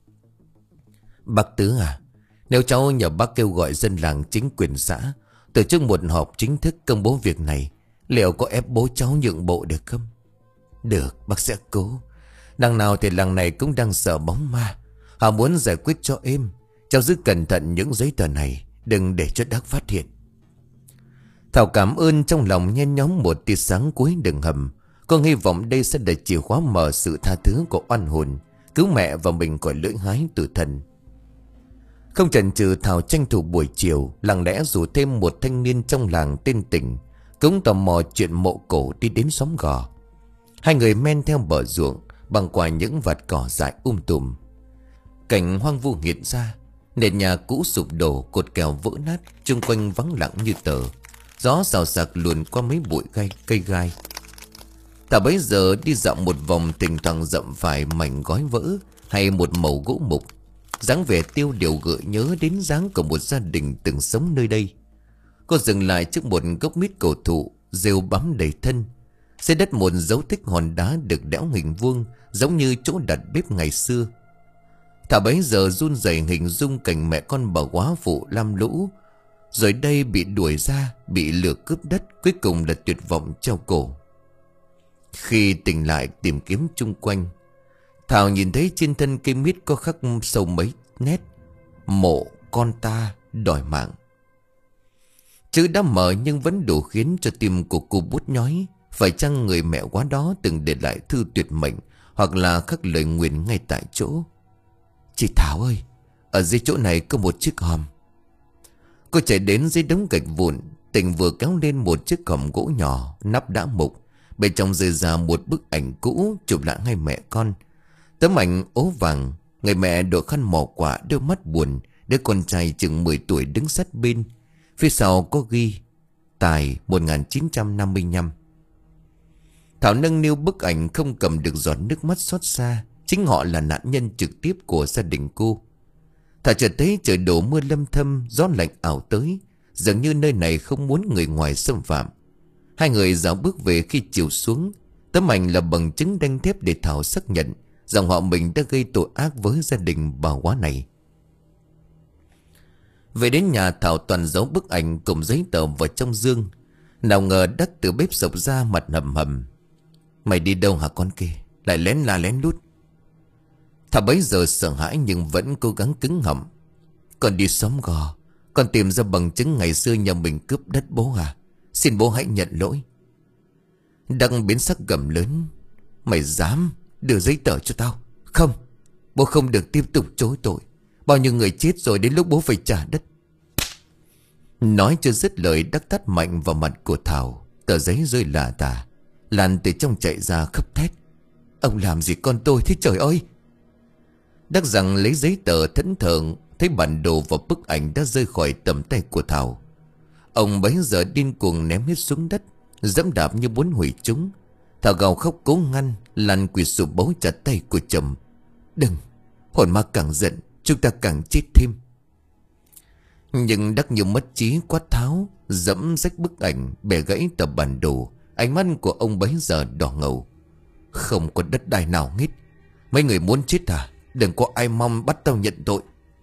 Bác Tứ à, nếu cháu nhờ bác kêu gọi dân làng, chính quyền xã tổ chức một họp chính thức công bố việc này, liệu có ép bố cháu nhượng bộ được không? Được, bác sẽ cố. Đằng nào thì làng này cũng đang sợ bóng ma. Họ muốn giải quyết cho êm. Cháu giữ cẩn thận những giấy tờ này, đừng để cho Đắc phát hiện. Thảo cảm ơn, trong lòng nhen nhóm một tia sáng cuối đường hầm. Cô hy vọng đây sẽ là chìa khóa mở sự tha thứ của oan hồn, cứu mẹ và mình khỏi lưỡi hái tử thần. Không chần chừ, Thảo tranh thủ buổi chiều, lặng lẽ rủ thêm một thanh niên trong làng tên Tình, cũng tò mò chuyện mộ cổ, đi đến xóm Gò. Hai người men theo bờ ruộng, băng qua những vạt cỏ dại um tùm. Cảnh hoang vu hiện ra, Nền nhà cũ sụp đổ, cột kèo vỡ nát, chung quanh vắng lặng như tờ. Gió xào xạc luồn qua mấy bụi gai, cây gai. Thảo bấy giờ đi dạo một vòng, thỉnh thoảng dậm phải mảnh gói vỡ hay một mẩu gỗ mục. Dáng vẻ tiêu điều gợi nhớ đến dáng của một gia đình từng sống nơi đây. Cô dừng lại trước một gốc mít cổ thụ, rêu bám đầy thân. Dưới đất một dấu tích hòn đá được đẽo hình vuông, giống như chỗ đặt bếp ngày xưa. Thảo bấy giờ run rẩy hình dung cảnh mẹ con bà góa phụ lam lũ, rồi đây bị đuổi ra, bị lửa cướp đất, cuối cùng là tuyệt vọng treo cổ. Khi tỉnh lại tìm kiếm chung quanh, Thảo nhìn thấy trên thân cây mít có khắc sâu mấy nét: mộ con ta đòi mạng. Chữ đã mờ nhưng vẫn đủ khiến cho tim của cô bút nhói. Phải chăng người mẹ quá đó từng để lại thư tuyệt mệnh, hoặc là khắc lời nguyền ngay tại chỗ? Chị Thảo ơi, ở dưới chỗ này có một chiếc hòm. Cô chạy đến dưới đống gạch vụn, Tình vừa kéo lên một chiếc hòm gỗ nhỏ, nắp đã mục. Bên trong rơi ra một bức ảnh cũ chụp lại hai mẹ con. Tấm ảnh ố vàng, người mẹ đội khăn mỏ quả, đôi mắt buồn, đứa con trai chừng mười tuổi đứng sát bên. Phía sau có ghi Tài một nghìn chín trăm năm mươi lăm. Thảo nâng niu bức ảnh, không cầm được giọt nước mắt xót xa. Chính họ là nạn nhân trực tiếp của gia đình cô. Thảo chợt thấy trời đổ mưa lâm thâm, gió lạnh ảo tới, dường như nơi này không muốn người ngoài xâm phạm. Hai người dạo bước về khi chiều xuống. Tấm ảnh là bằng chứng đanh thép để Thảo xác nhận dòng họ mình đã gây tội ác với gia đình bà góa này. Về đến nhà, Thảo toàn giấu bức ảnh cùng giấy tờ vào trong dương. Nào ngờ Đắc từ bếp sộc ra, mặt hầm hầm: Mày đi đâu hả con kia? Lại lén la lén lút. Thảo bấy giờ sợ hãi nhưng vẫn cố gắng cứng họng: Con đi xóm gò, con tìm ra bằng chứng ngày xưa nhà mình cướp đất bố à? Xin bố hãy nhận lỗi. Đắc biến sắc gầm lớn: Mày dám đưa giấy tờ cho tao? Không, bố không được tiếp tục chối tội. Bao nhiêu người chết rồi, đến lúc bố phải trả đất. Nói chưa dứt lời, Đắc tát mạnh vào mặt của Thảo. Tờ giấy rơi lả tả. Lan từ trong chạy ra khóc thét: Ông làm gì con tôi thế trời ơi? Đắc rằng lấy giấy tờ thẫn thờ, thấy bản đồ và bức ảnh đã rơi khỏi tầm tay của Thảo. Ông bấy giờ điên cuồng ném hết xuống đất, dẫm đạp như muốn hủy chúng. Thảo gào khóc cố ngăn, Lan quỳ sụp bấu chặt tay của chồng: Đừng, hồn ma càng giận, chúng ta càng chết thêm. Nhưng Đắc như mất trí quát tháo, dẫm rách bức ảnh, bẻ gãy tờ bản đồ. Ánh mắt của ông bấy giờ đỏ ngầu: Không có đất đai nào hết. Mấy người muốn chết à? Đừng có ai mong bắt tao nhận tội.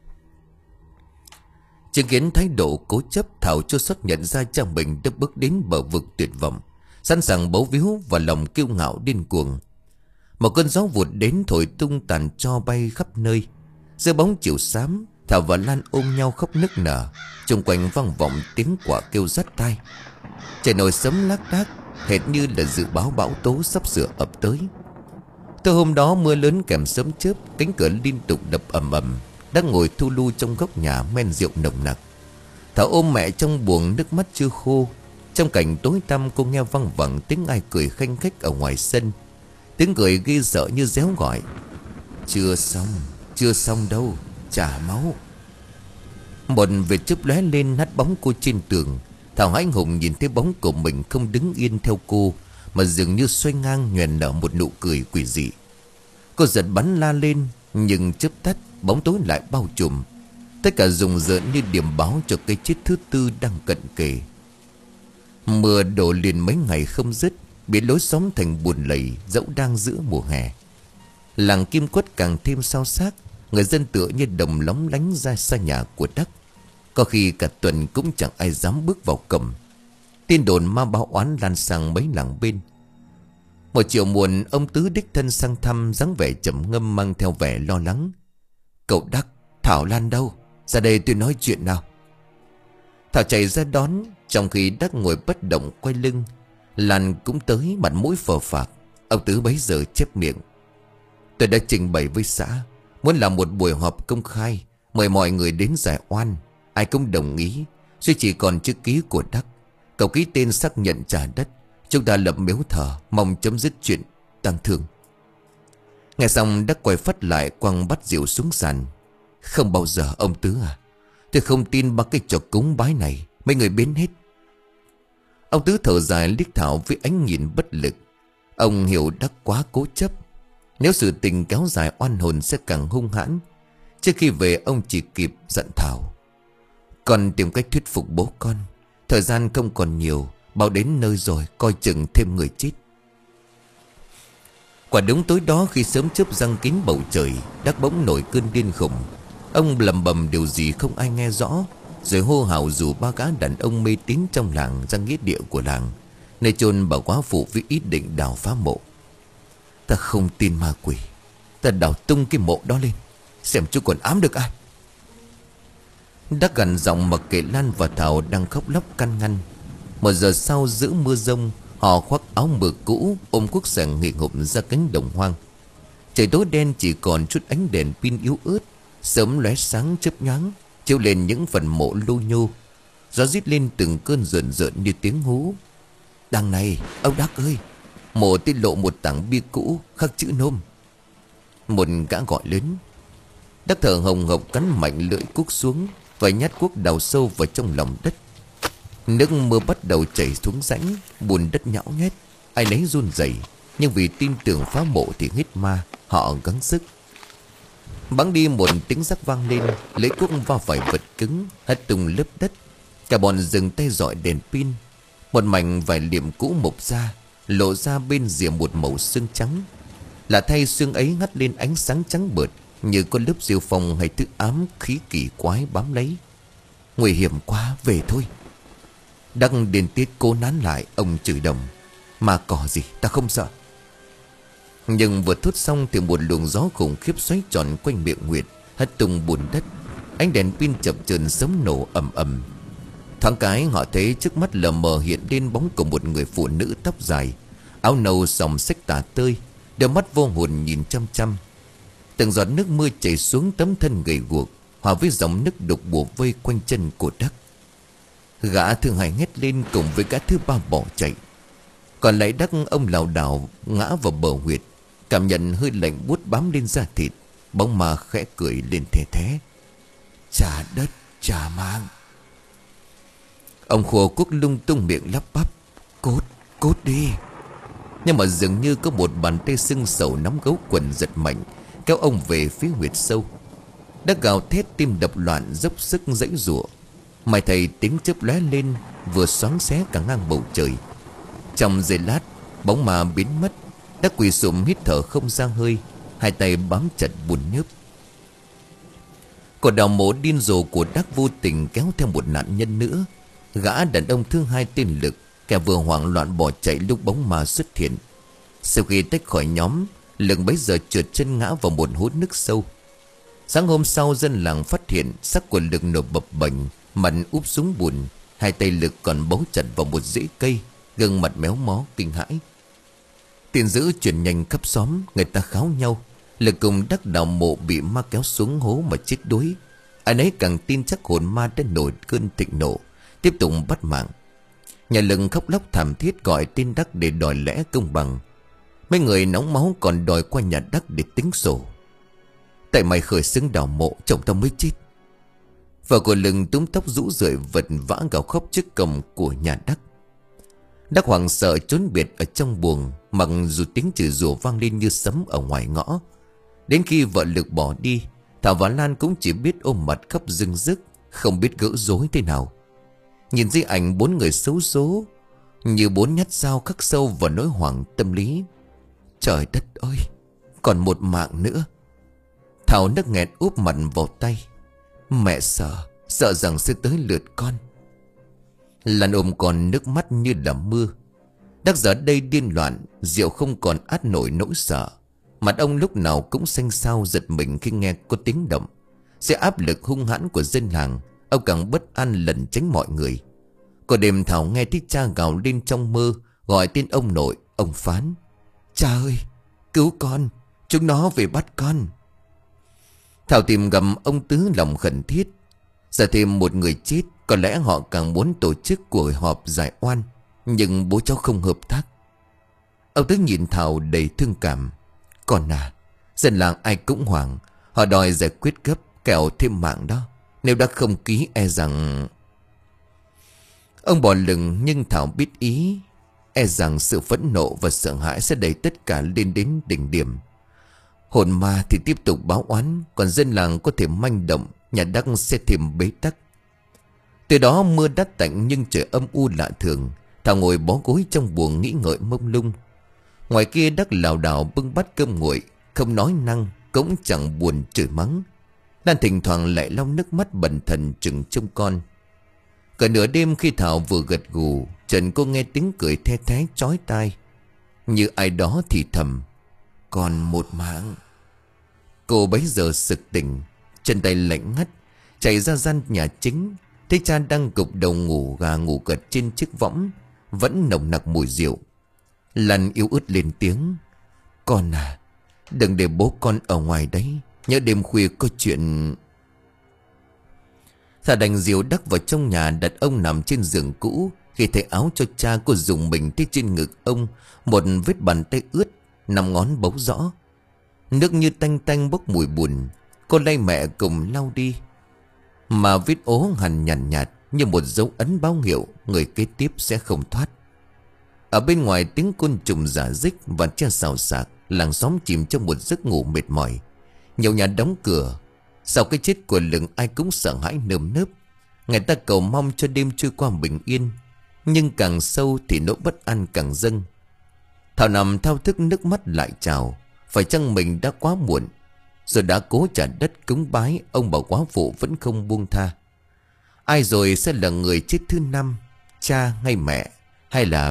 Chứng kiến thái độ cố chấp, Thảo chưa xuất nhận ra chàng mình đã bước đến bờ vực tuyệt vọng, sẵn sàng bấu víu vào lòng kiêu ngạo điên cuồng. Một cơn gió vụt đến thổi tung tàn tro bay khắp nơi. Giữa bóng chiều xám, Thảo và Lan ôm nhau khóc nức nở. Xung quanh vang vọng tiếng quả kêu rắt tai. Trời nổi sấm lác đác, hệt như là dự báo bão tố sắp sửa ập tới. Tối hôm đó mưa lớn kèm sấm chớp, cánh cửa liên tục đập ầm ầm. Đang ngồi thu lu trong góc nhà, men rượu nồng nặc. Thảo ôm mẹ trong buồng, nước mắt chưa khô. Trong cảnh tối tăm, cô nghe văng vẳng tiếng ai cười khanh khách ở ngoài sân. Tiếng cười ghê sợ như réo gọi: Chưa xong, chưa xong đâu, trả máu. Một vệt chớp lóe lên hắt bóng cô trên tường. Thảo hãi hùng nhìn thấy bóng của mình không đứng yên theo cô, mà dường như xoay ngang nhoẻn nở một nụ cười quỷ dị. Cô giật bắn la lên, nhưng chớp tắt, bóng tối lại bao trùm. Tất cả rùng rợn như điểm báo cho cái chết thứ tư đang cận kề. Mưa đổ liền mấy ngày không dứt, biến lối xóm thành buồn lầy dẫu đang giữa mùa hè. Làng Kim Quất càng thêm xao xác. Người dân tựa như đồng lóng lánh ra xa nhà của Đắc. Có khi cả tuần cũng chẳng ai dám bước vào cổng. Tin đồn ma báo oán lan sang mấy làng bên. Một chiều muộn, ông Tứ đích thân sang thăm, dáng vẻ trầm ngâm mang theo vẻ lo lắng: Cậu Đắc, Thảo Lan đâu? Ra đây tôi nói chuyện nào. Thảo chạy ra đón, trong khi Đắc ngồi bất động quay lưng. Lan cũng tới, mặt mũi phờ phạc. Ông Tứ bấy giờ chép miệng: Tôi đã trình bày với xã, muốn làm một buổi họp công khai, mời mọi người đến giải oan. Ai cũng đồng ý, duy chỉ còn chữ ký của Đắc. Cậu ký tên xác nhận trả đất. Chúng ta lập miếu thờ, mong chấm dứt chuyện tang thương. Nghe xong, Đắc quay phắt lại, quăng bát rượu xuống sàn. Không bao giờ ông Tứ à. Tôi không tin ba cái trò cúng bái này mấy người biến hết. Ông Tứ thở dài liếc Thảo với ánh nhìn bất lực. Ông hiểu Đắc quá cố chấp. Nếu sự tình kéo dài oan hồn sẽ càng hung hãn. Trước khi về ông chỉ kịp dặn Thảo: con tìm cách thuyết phục bố con. Thời gian không còn nhiều. Bao đến nơi rồi coi chừng thêm người chết. Quả đúng tối đó khi sớm chớp răng kín bầu trời, Đắc bỗng nổi cơn điên khùng. Ông lầm bầm điều gì không ai nghe rõ, rồi hô hào rủ ba gã đàn ông mê tín trong làng ra nghĩa địa của làng, nơi chôn bà quá phụ với ý định đào phá mộ. Ta không tin ma quỷ. Ta đào tung cái mộ đó lên, xem chú còn ám được ai. Đắc gằn giọng mặc kệ Lan và Thảo đang khóc lóc can ngăn. Một giờ sau giữa mưa rông, họ khoác áo mưa cũ, ôm cuốc sẻng nghỉ ngụm ra cánh đồng hoang. Trời tối đen chỉ còn chút ánh đèn pin yếu ớt, sớm lóe sáng chớp nhoáng, chiếu lên những phần mộ lu nhô. Gió rít lên từng cơn rợn rợn như tiếng hú. Đằng này, ông Đắc ơi, mộ tiết lộ một tảng bia cũ khắc chữ nôm. Một gã gọi lớn. Đắc thở hồng hộc cắn mạnh lưỡi cuốc xuống, và nhát cuốc đào sâu vào trong lòng đất. Nước mưa bắt đầu chảy xuống rãnh, bùn đất nhão nhét. Ai nấy run rẩy, nhưng vì tin tưởng phá mộ thì hết ma, họ gắng sức. Bắn đi một tiếng rắc vang lên, lấy cuốc va phải vật cứng, hất tung lớp đất. Cả bọn dừng tay dọi đèn pin. Một mảnh vải liệm cũ mộc ra, lộ ra bên rìa một màu xương trắng. Là thay xương ấy hắt lên ánh sáng trắng bợt, như có lớp diêu phong hay thứ ám khí kỳ quái bám lấy. Nguy hiểm quá, về thôi. Đăng điên tiết cố nán lại, ông chửi đồng: mà cỏ gì, ta không sợ. Nhưng vừa thốt xong thì một luồng gió khủng khiếp xoáy tròn quanh miệng Nguyệt, hất tung bùn đất. Ánh đèn pin chập chờn sấm nổ ầm ầm. Thoáng cái họ thấy trước mắt lờ mờ hiện lên bóng của một người phụ nữ tóc dài, áo nâu xòm xếch tả tơi, đôi mắt vô hồn nhìn chăm chăm. Từng giọt nước mưa chảy xuống tấm thân gầy guộc, hòa với dòng nước đục bùa vây quanh chân của Đắc. Gã thứ hai hét lên cùng với gã thứ ba bỏ chạy. Còn lại Đắc, ông lảo đảo ngã vào bờ huyệt, cảm nhận hơi lạnh buốt bám lên da thịt. Bóng ma khẽ cười lên thè thé: trả đất trả mạng. Ông khô cuốc lung tung miệng lắp bắp: cốt, cốt đi. Nhưng mà dường như có một bàn tay sưng sầu nắm gấu quần giật mạnh, kéo ông về phía huyệt sâu. Đắc gào thét, tim đập loạn, dốc sức giãy giụa. Mai thầy tiếng chớp lóe lên, vừa xoáng xé cả ngang bầu trời. Trong giây lát, bóng ma biến mất. Đắc quỳ sụm hít thở không ra hơi, hai tay bám chặt bùn nhớp. Cuộc đào mộ điên rồ của Đắc vô tình kéo theo một nạn nhân nữa. Gã đàn ông thứ hai tên Lực, kẻ vừa hoảng loạn bỏ chạy lúc bóng ma xuất hiện. Sau khi tách khỏi nhóm, Lực bấy giờ trượt chân ngã vào một hố nước sâu. Sáng hôm sau, dân làng phát hiện xác của Lực nổi bập bềnh, mặt úp xuống bùn, hai tay Lực còn bấu chặt vào một rễ cây, gương mặt méo mó kinh hãi. Tin dữ truyền nhanh khắp xóm, người ta kháo nhau. Lực cùng Đắc đào mộ bị ma kéo xuống hố mà chết đuối. Ai nấy càng tin chắc hồn ma đã nổi cơn thịnh nộ, tiếp tục bắt mạng. Nhà Lực khóc lóc thảm thiết gọi tên Đắc để đòi lẽ công bằng. Mấy người nóng máu còn đòi qua nhà Đắc để tính sổ. Tại mày khởi xướng đào mộ, chồng tao mới chết. Vợ của Lực túm tóc rũ rượi vật vã gào khóc trước cổng của nhà Đắc. Đắc hoảng sợ trốn biệt ở trong buồng, mặc dù tiếng chửi rủa vang lên như sấm ở ngoài ngõ. Đến khi vợ Lực bỏ đi, Thảo và Lan cũng chỉ biết ôm mặt khóc rưng rức, không biết gỡ rối thế nào. Nhìn di ảnh bốn người xấu số, như bốn nhát dao khắc sâu vào nỗi hoảng tâm lý. Trời đất ơi, còn một mạng nữa. Thảo nức nghẹn úp mặt vào tay. Mẹ sợ, sợ rằng sẽ tới lượt con. Lan ôm còn nước mắt như là mưa. Đắc giờ đây điên loạn, rượu không còn át nổi nỗi sợ. Mặt ông lúc nào cũng xanh xao giật mình khi nghe có tiếng động. Sẽ áp lực hung hãn của dân làng, ông càng bất an lẩn tránh mọi người. Có đêm Thảo nghe thấy cha gào lên trong mơ, gọi tên ông nội. Ông phán: cha ơi, cứu con, chúng nó về bắt con. Thảo tìm gặp ông Tứ lòng khẩn thiết. Giờ thêm một người chết, có lẽ họ càng muốn tổ chức cuộc họp giải oan, nhưng bố cháu không hợp tác. Ông Tứ nhìn Thảo đầy thương cảm. Con à, dân làng ai cũng hoảng, họ đòi giải quyết gấp, kẻo thêm mạng đó. Nếu đã không ký e rằng... Ông bỏ lừng nhưng Thảo biết ý. E rằng sự phẫn nộ và sợ hãi sẽ đẩy tất cả lên đến đỉnh điểm. Hồn ma thì tiếp tục báo oán, còn dân làng có thể manh động, nhà Đắc sẽ thêm bế tắc. Từ đó mưa đắt tạnh nhưng trời âm u lạ thường. Thảo ngồi bó gối trong buồng nghĩ ngợi mông lung. Ngoài kia Đắc lảo đảo bưng bát cơm nguội, không nói năng, cũng chẳng buồn chửi mắng. Lan thỉnh thoảng lại lau nước mắt bần thần chừng trông con. Cả nửa đêm khi Thảo vừa gật gù, Trần cô nghe tiếng cười the thé chói tai, như ai đó thì thầm: còn một mạng. Cô bấy giờ sực tỉnh, chân tay lạnh ngắt, chạy ra gian nhà chính. Thấy cha đang gục đầu ngủ gà ngủ gật trên chiếc võng, vẫn nồng nặc mùi rượu. Lan yếu ớt lên tiếng: con à, đừng để bố con ở ngoài đấy, nhớ đêm khuya có chuyện. Thà đành dìu Đắc vào trong nhà, đặt ông nằm trên giường cũ. Khi thấy áo cho cha, cô dùng mình thấy trên ngực ông một vết bàn tay ướt, năm ngón bấu rõ. Nước như tanh tanh bốc mùi buồn. Cô lay mẹ cùng lau đi, mà vết ố hằn nhàn nhạt, nhạt như một dấu ấn báo hiệu người kế tiếp sẽ không thoát. Ở bên ngoài tiếng côn trùng rả rích và cha xào xạc. Làng xóm chìm trong một giấc ngủ mệt mỏi. Nhiều nhà đóng cửa. Sau cái chết của Lừng ai cũng sợ hãi nơm nớp. Người ta cầu mong cho đêm trôi qua bình yên, nhưng càng sâu thì nỗi bất an càng dâng. Thảo nằm thao thức, nước mắt lại trào. Phải chăng mình đã quá muộn, rồi đã cố trả đất cúng bái, ông bà quá phụ vẫn không buông tha. Ai rồi sẽ là người chết thứ năm, cha hay mẹ, hay là...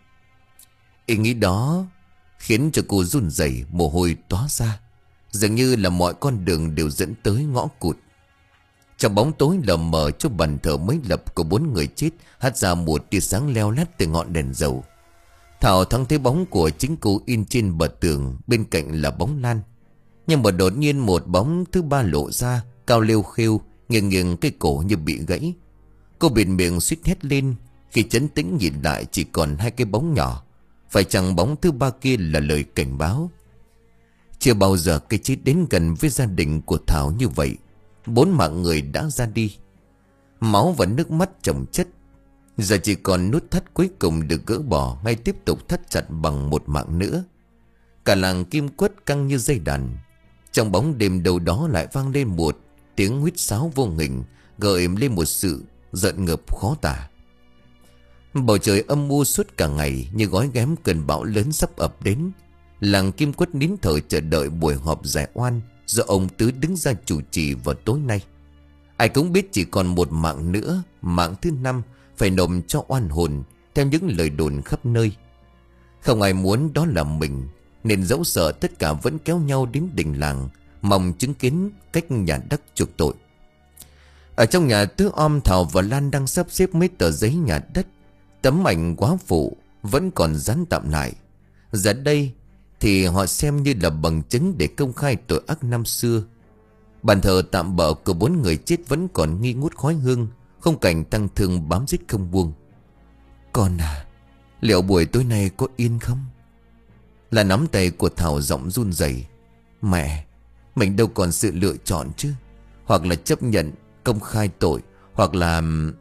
Ý nghĩ đó khiến cho cô run rẩy, mồ hôi tóa ra. Dường như là mọi con đường đều dẫn tới ngõ cụt. Trong bóng tối lờ mờ, cho bàn thờ mới lập của bốn người chết hắt ra một tia sáng leo lét từ ngọn đèn dầu. Thảo thoáng thấy bóng của chính cô in trên bờ tường, bên cạnh là bóng Lan. Nhưng mà đột nhiên một bóng thứ ba lộ ra, cao lêu khêu, nghiêng nghiêng cái cổ như bị gãy. Cô bịt miệng suýt hét lên. Khi trấn tĩnh nhìn lại chỉ còn hai cái bóng nhỏ. Phải chăng bóng thứ ba kia là lời cảnh báo? Chưa bao giờ cái chết đến gần với gia đình của Thảo như vậy. Bốn mạng người đã ra đi, máu và nước mắt chồng chất. Giờ chỉ còn nút thắt cuối cùng được gỡ bỏ, ngay tiếp tục thắt chặt bằng một mạng nữa. Cả làng Kim Quất căng như dây đàn. Trong bóng đêm đâu đó lại vang lên một tiếng huýt sáo vô hình, gợi lên một sự giận ngập khó tả. Bầu trời âm u suốt cả ngày, như gói ghém cơn bão lớn sắp ập đến. Làng Kim Quất nín thở chờ đợi buổi họp giải oan do ông Tứ đứng ra chủ trì vào tối nay. Ai cũng biết chỉ còn một mạng nữa, mạng thứ năm, phải nộp cho oan hồn theo những lời đồn khắp nơi. Không ai muốn đó là mình, nên dẫu sợ tất cả vẫn kéo nhau đến đình làng, mong chứng kiến cách nhà Đắc chuộc tội. Ở trong nhà Tứ Om, Thảo và Lan đang sắp xếp mấy tờ giấy nhà đất. Tấm ảnh quá phụ vẫn còn dán tạm lại. Giờ đây thì họ xem như là bằng chứng để công khai tội ác năm xưa. Bàn thờ tạm bợ của bốn người chết vẫn còn nghi ngút khói hương, không cảnh tăng thương bám rít không buông. Con à, liệu buổi tối nay có yên không? Là nắm tay của Thảo giọng run rẩy. Mẹ, mình đâu còn sự lựa chọn chứ. Hoặc là chấp nhận công khai tội, hoặc là...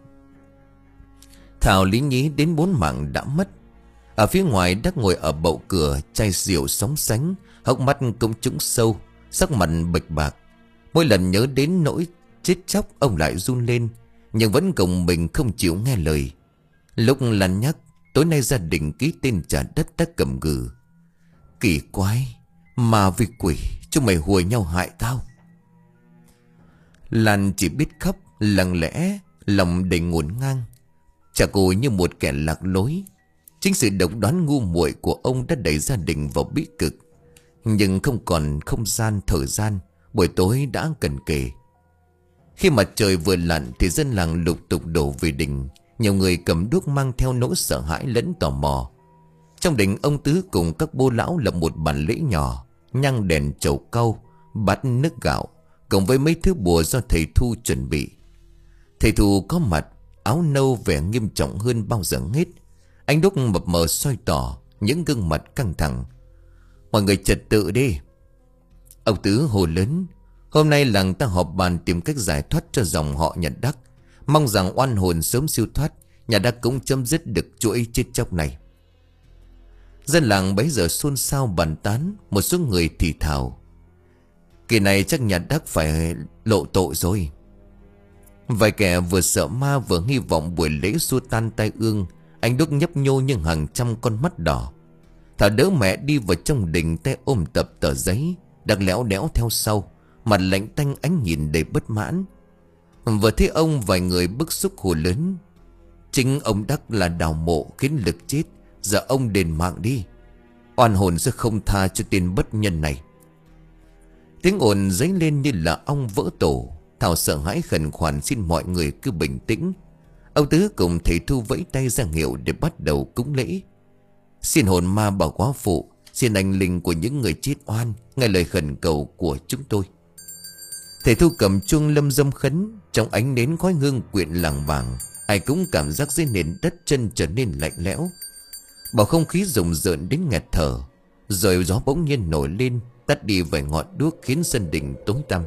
Thảo lý nhí đến bốn mạng đã mất. Ở phía ngoài Đắc ngồi ở bậu cửa, chai rượu sóng sánh, hốc mắt cũng trũng sâu, sắc mặt bệch bạc. Mỗi lần nhớ đến nỗi chết chóc, ông lại run lên, nhưng vẫn cùng mình không chịu nghe lời. Lúc Lan nhắc tối nay gia đình ký tên trả đất đã cầm gừ. Kỳ quái, mà vì quỷ, chúng mày hùa nhau hại tao. Lan chỉ biết khóc, lặng lẽ, lòng đầy ngổn ngang. Chả cô như một kẻ lạc lối. Chính sự độc đoán ngu muội của ông đã đẩy gia đình vào bi cực. Nhưng không còn không gian thời gian, buổi tối đã cận kề. Khi mặt trời vừa lặn thì dân làng lục tục đổ về đình. Nhiều người cầm đuốc mang theo nỗi sợ hãi lẫn tò mò. Trong đình, ông Tứ cùng các bô lão lập một bàn lễ nhỏ, nhang đèn chầu cau, bát nước gạo, cộng với mấy thứ bùa do thầy Thu chuẩn bị. Thầy Thu có mặt, áo nâu vẻ nghiêm trọng hơn bao giờ hết. Anh đúc mập mờ soi tỏ những gương mặt căng thẳng. Mọi người trật tự đi. Ông Tứ hồ lớn. Hôm nay làng ta họp bàn tìm cách giải thoát cho dòng họ Nhật Đắc. Mong rằng oan hồn sớm siêu thoát, nhà Đắc cũng chấm dứt được chuỗi chết chóc này. Dân làng bấy giờ xôn xao bàn tán. Một số người thì thào: kỳ này chắc nhà Đắc phải lộ tội rồi. Vài kẻ vừa sợ ma vừa hy vọng buổi lễ xua tan tai ương. Anh Đúc nhấp nhô như hàng trăm con mắt đỏ. Thảo đỡ mẹ đi vào trong đình, tay ôm tập tờ giấy. Đắc léo đéo theo sau, mặt lạnh tanh, ánh nhìn đầy bất mãn. Vừa thấy ông, vài người bức xúc hô lớn: chính ông Đắc là đào mộ khiến Lực chết, giờ ông đền mạng đi, oan hồn sẽ không tha cho tên bất nhân này. Tiếng ồn dấy lên như là ong vỡ tổ. Thảo sợ hãi khẩn khoản xin mọi người cứ bình tĩnh. Ông Tứ cùng thầy Thu vẫy tay ra hiệu để bắt đầu cúng lễ. Xin hồn ma bà quá phụ, xin anh linh của những người chết oan nghe lời khẩn cầu của chúng tôi. Thầy Thu cầm chuông lâm dâm khấn. Trong ánh nến khói hương quyện làng vàng, ai cũng cảm giác dưới nền đất chân trở nên lạnh lẽo. Bầu không khí rùng rợn đến nghẹt thở. Rồi gió bỗng nhiên nổi lên, tắt đi vài ngọn đuốc khiến sân đình tối tăm.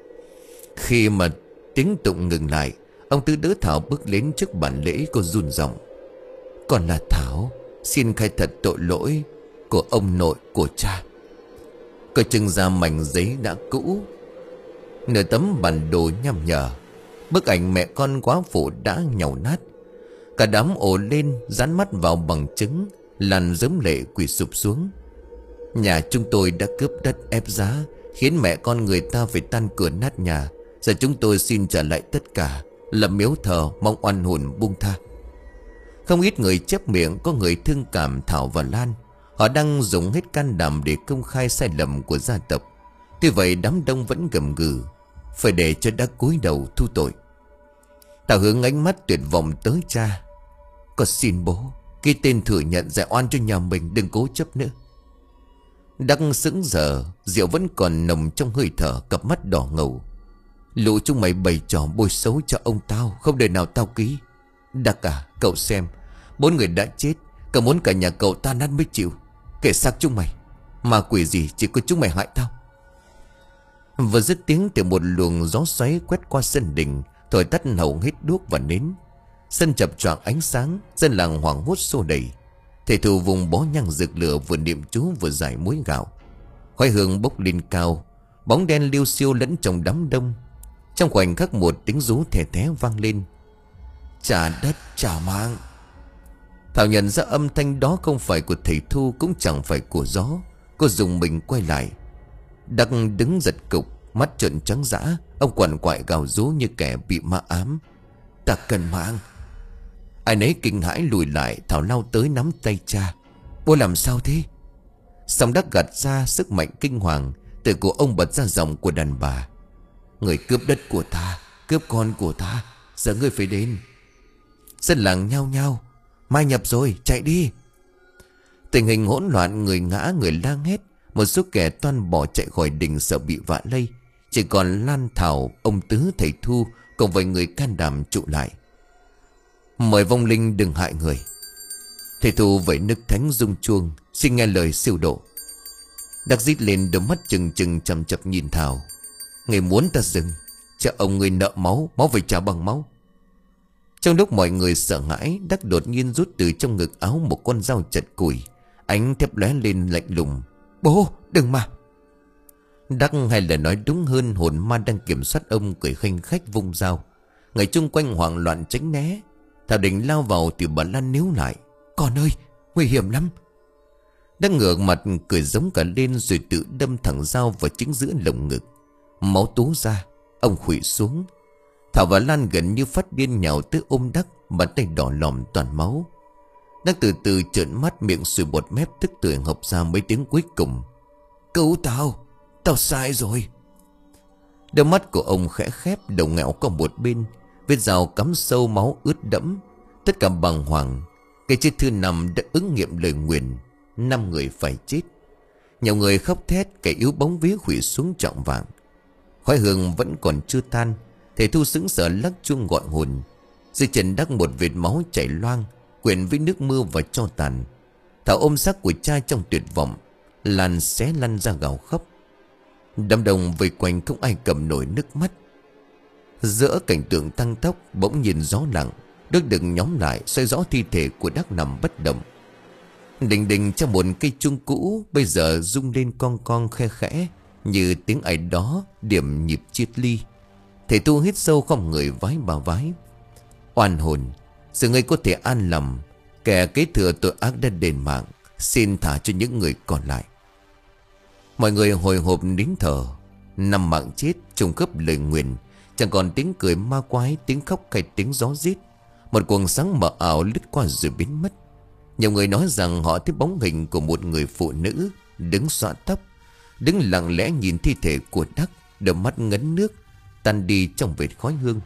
Khi mà tiếng tụng ngừng lại, ông Tứ đỡ Thảo bước đến trước bàn lễ. Cô run giọng: con là Thảo, xin khai thật tội lỗi của ông nội của cha. Cô trưng ra mảnh giấy đã cũ, nửa tấm bản đồ nham nhở. Bức ảnh mẹ con quá phụ đã nhàu nát. Cả đám ồ lên, dán mắt vào bằng chứng. Làn rớm lệ quỳ sụp xuống. Nhà chúng tôi đã cướp đất ép giá, khiến mẹ con người ta phải tan cửa nát nhà. Giờ chúng tôi xin trả lại tất cả, lập miếu thờ mong oan hồn buông tha. Không ít người chép miệng, có người thương cảm Thảo và Lan. Họ đang dùng hết can đảm để công khai sai lầm của gia tộc. Tuy vậy đám đông vẫn gầm gừ: phải để cho Đắc cúi đầu thu tội. Thảo hướng ánh mắt tuyệt vọng tới cha: con xin bố, cái tên thừa nhận giải oan cho nhà mình, đừng cố chấp nữa. Đắc sững sờ, rượu vẫn còn nồng trong hơi thở, cặp mắt đỏ ngầu: lũ chúng mày bày trò bôi xấu cho ông tao, không đời nào tao ký. Đắc à, cậu xem, bốn người đã chết, cậu muốn cả nhà cậu tan nát mới chịu. Kể xác chúng mày, mà quỷ gì chỉ có chúng mày hại tao. Vừa dứt tiếng thì một luồng gió xoáy quét qua sân đình, thổi tắt hầu hết đuốc và nến. Sân chập choạng ánh sáng, dân làng hoảng hốt xô đẩy. Thầy Thu vùng bó nhang rực lửa, vừa niệm chú vừa giải muối gạo. Khói hương bốc lên cao, bóng đen liêu xiêu lẫn trong đám đông. Trong khoảnh khắc một tiếng rú thè thé vang lên: trả đất trả mạng. Thảo nhận ra âm thanh đó không phải của thầy Thu, cũng chẳng phải của gió. Cô dùng mình quay lại. Đắc đứng giật cục, mắt trợn trắng dã. Ông quằn quại gào rú như kẻ bị ma ám: ta cần mạng. Ai nấy kinh hãi lùi lại. Thảo lao tới nắm tay cha: bố làm sao thế? Xong Đắc gạt ra sức mạnh kinh hoàng. Từ cổ ông bật ra giọng của đàn bà: người cướp đất của ta, cướp con của ta, giờ ngươi phải đến. Dân làng nhao nhao: mai nhập rồi, chạy đi. Tình hình hỗn loạn, người ngã người la hét. Một số kẻ toan bỏ chạy khỏi đình sợ bị vạ lây. Chỉ còn Lan, Thảo, ông Tứ, thầy Thu cùng vài người can đảm trụ lại: mời vong linh đừng hại người. Thầy Thu vẫy nức thánh rung chuông, xin nghe lời siêu độ. Đắc rít lên, đôi mắt trừng trừng chằm chằm nhìn Thảo: người muốn ta dừng, cha ông người nợ máu, máu phải trả bằng máu. Trong lúc mọi người sợ hãi, Đắc đột nhiên rút từ trong ngực áo một con dao chặt củi. Ánh thép lóe lên lạnh lùng: bố đừng mà. Đắc, hay là nói đúng hơn, hồn ma đang kiểm soát ông, cười khanh khách vung dao. Người chung quanh hoảng loạn tránh né. Thảo định lao vào thì bà Lan níu lại: con ơi, nguy hiểm lắm. Đắc ngửa mặt cười giống cả lên, rồi tự đâm thẳng dao vào chính giữa lồng ngực. Máu túa ra, ông khuỵu xuống. Thảo và Lan gần như phát điên nhào tới ôm Đắc, bàn tay đỏ lòm toàn máu. Đắc từ từ trợn mắt, miệng sùi bọt mép, tức tưởi hộc ra mấy tiếng cuối cùng: cứu tao, tao sai rồi. Đôi mắt của ông khẽ khép, đầu ngẹo qua một bên, vết dao cắm sâu, máu ướt đẫm. Tất cả bàng hoàng. Cái chết thứ năm đã ứng nghiệm lời nguyền: năm người phải chết. Nhiều người khóc thét, kẻ yếu bóng vía khuỵu xuống trọn vạng. Khói hương vẫn còn chưa tan. Thầy Thu sững sờ lắc chuông gọi hồn. Dưới chân Đắc một vệt máu chảy loang, quyện với nước mưa và tro tàn. Thảo ôm xác của cha trong tuyệt vọng. Lan xé lăn ra gào khóc. Đám đông vây quanh không ai cầm nổi nước mắt. Giữa cảnh tượng tăng tốc, bỗng nhìn gió lặng, nước đừng nhóm lại xoay rõ thi thể của Đắc nằm bất động. Đình đình trong một cây chuông cũ bây giờ rung lên con con khe khẽ, như tiếng ai đó điểm nhịp chiết ly. Thầy tu hít sâu không người vái bà vái. Oan hồn, sự ngươi có thể an lòng, kẻ kế thừa tội ác đã đền mạng, xin thả cho những người còn lại. Mọi người hồi hộp nín thở. Năm mạng chết trùng khớp lời nguyền, chẳng còn tiếng cười ma quái, tiếng khóc hay tiếng gió rít. Một quầng sáng mờ ảo lướt qua rồi biến mất. Nhiều người nói rằng họ thấy bóng hình của một người phụ nữ đứng xõa tóc, đứng lặng lẽ nhìn thi thể của Đắc, đôi mắt ngấn nước tan đi trong vệt khói hương.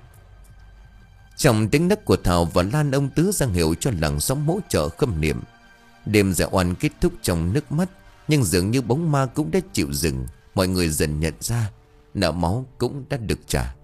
Trong tiếng nấc của Thảo và Lan, ông Tứ ra hiệu cho làng xóm hỗ trợ khâm niệm. Đêm dạ oan kết thúc trong nước mắt, nhưng dường như bóng ma cũng đã chịu dừng. Mọi người dần nhận ra nợ máu cũng đã được trả.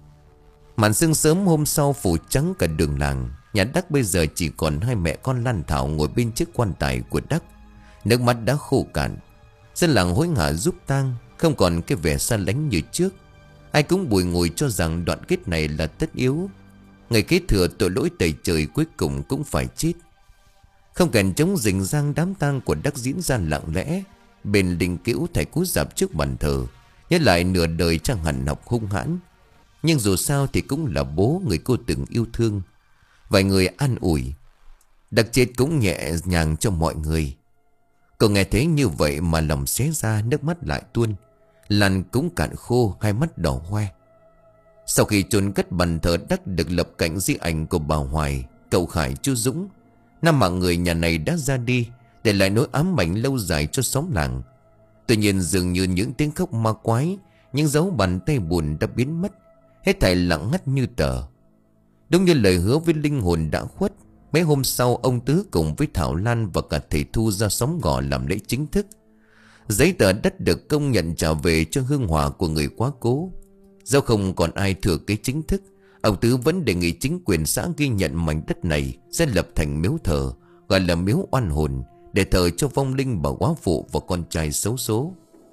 Màn sương sớm hôm sau phủ trắng cả đường làng. Nhà Đắc bây giờ chỉ còn hai mẹ con Lan Thảo ngồi bên chiếc quan tài của Đắc. Nước mắt đã khô cạn. Dân làng hối hả giúp tang, không còn cái vẻ xa lánh như trước. Ai cũng bùi ngùi cho rằng đoạn kết này là tất yếu. Người kế thừa tội lỗi tày trời cuối cùng cũng phải chết. Không kèn trống rình rang, đám tang của Đắc diễn ra lặng lẽ. Bên đình cữu thầy cúi rạp trước bàn thờ, nhớ lại nửa đời Trang hằn học hung hãn, nhưng dù sao thì cũng là bố người cô từng yêu thương. Vài người an ủi. Đắc chết cũng nhẹ nhàng cho mọi người. Cậu nghe thấy như vậy mà lòng xé ra, nước mắt lại tuôn. Lan cũng cạn khô, hai mắt đỏ hoe. Sau khi chôn cất, bàn thờ Đắc được lập cạnh di ảnh của bà Hoài, cậu Khải, chú Dũng. Năm mạng người nhà này đã ra đi, để lại nỗi ám ảnh lâu dài cho xóm làng. Tuy nhiên dường như những tiếng khóc ma quái, những dấu bàn tay buồn đã biến mất. Hết thảy lặng ngắt như tờ. Đúng như lời hứa với linh hồn đã khuất, mấy hôm sau ông Tứ cùng với Thảo Lan và cả thầy Thu ra xóm Gò làm lễ chính thức. Giấy tờ đất được công nhận trả về cho hương hỏa của người quá cố. Do không còn ai thừa kế chính thức, ông Tứ vẫn đề nghị chính quyền xã ghi nhận mảnh đất này sẽ lập thành miếu thờ, gọi là miếu oan hồn, để thờ cho vong linh bà quá phụ và con trai xấu số.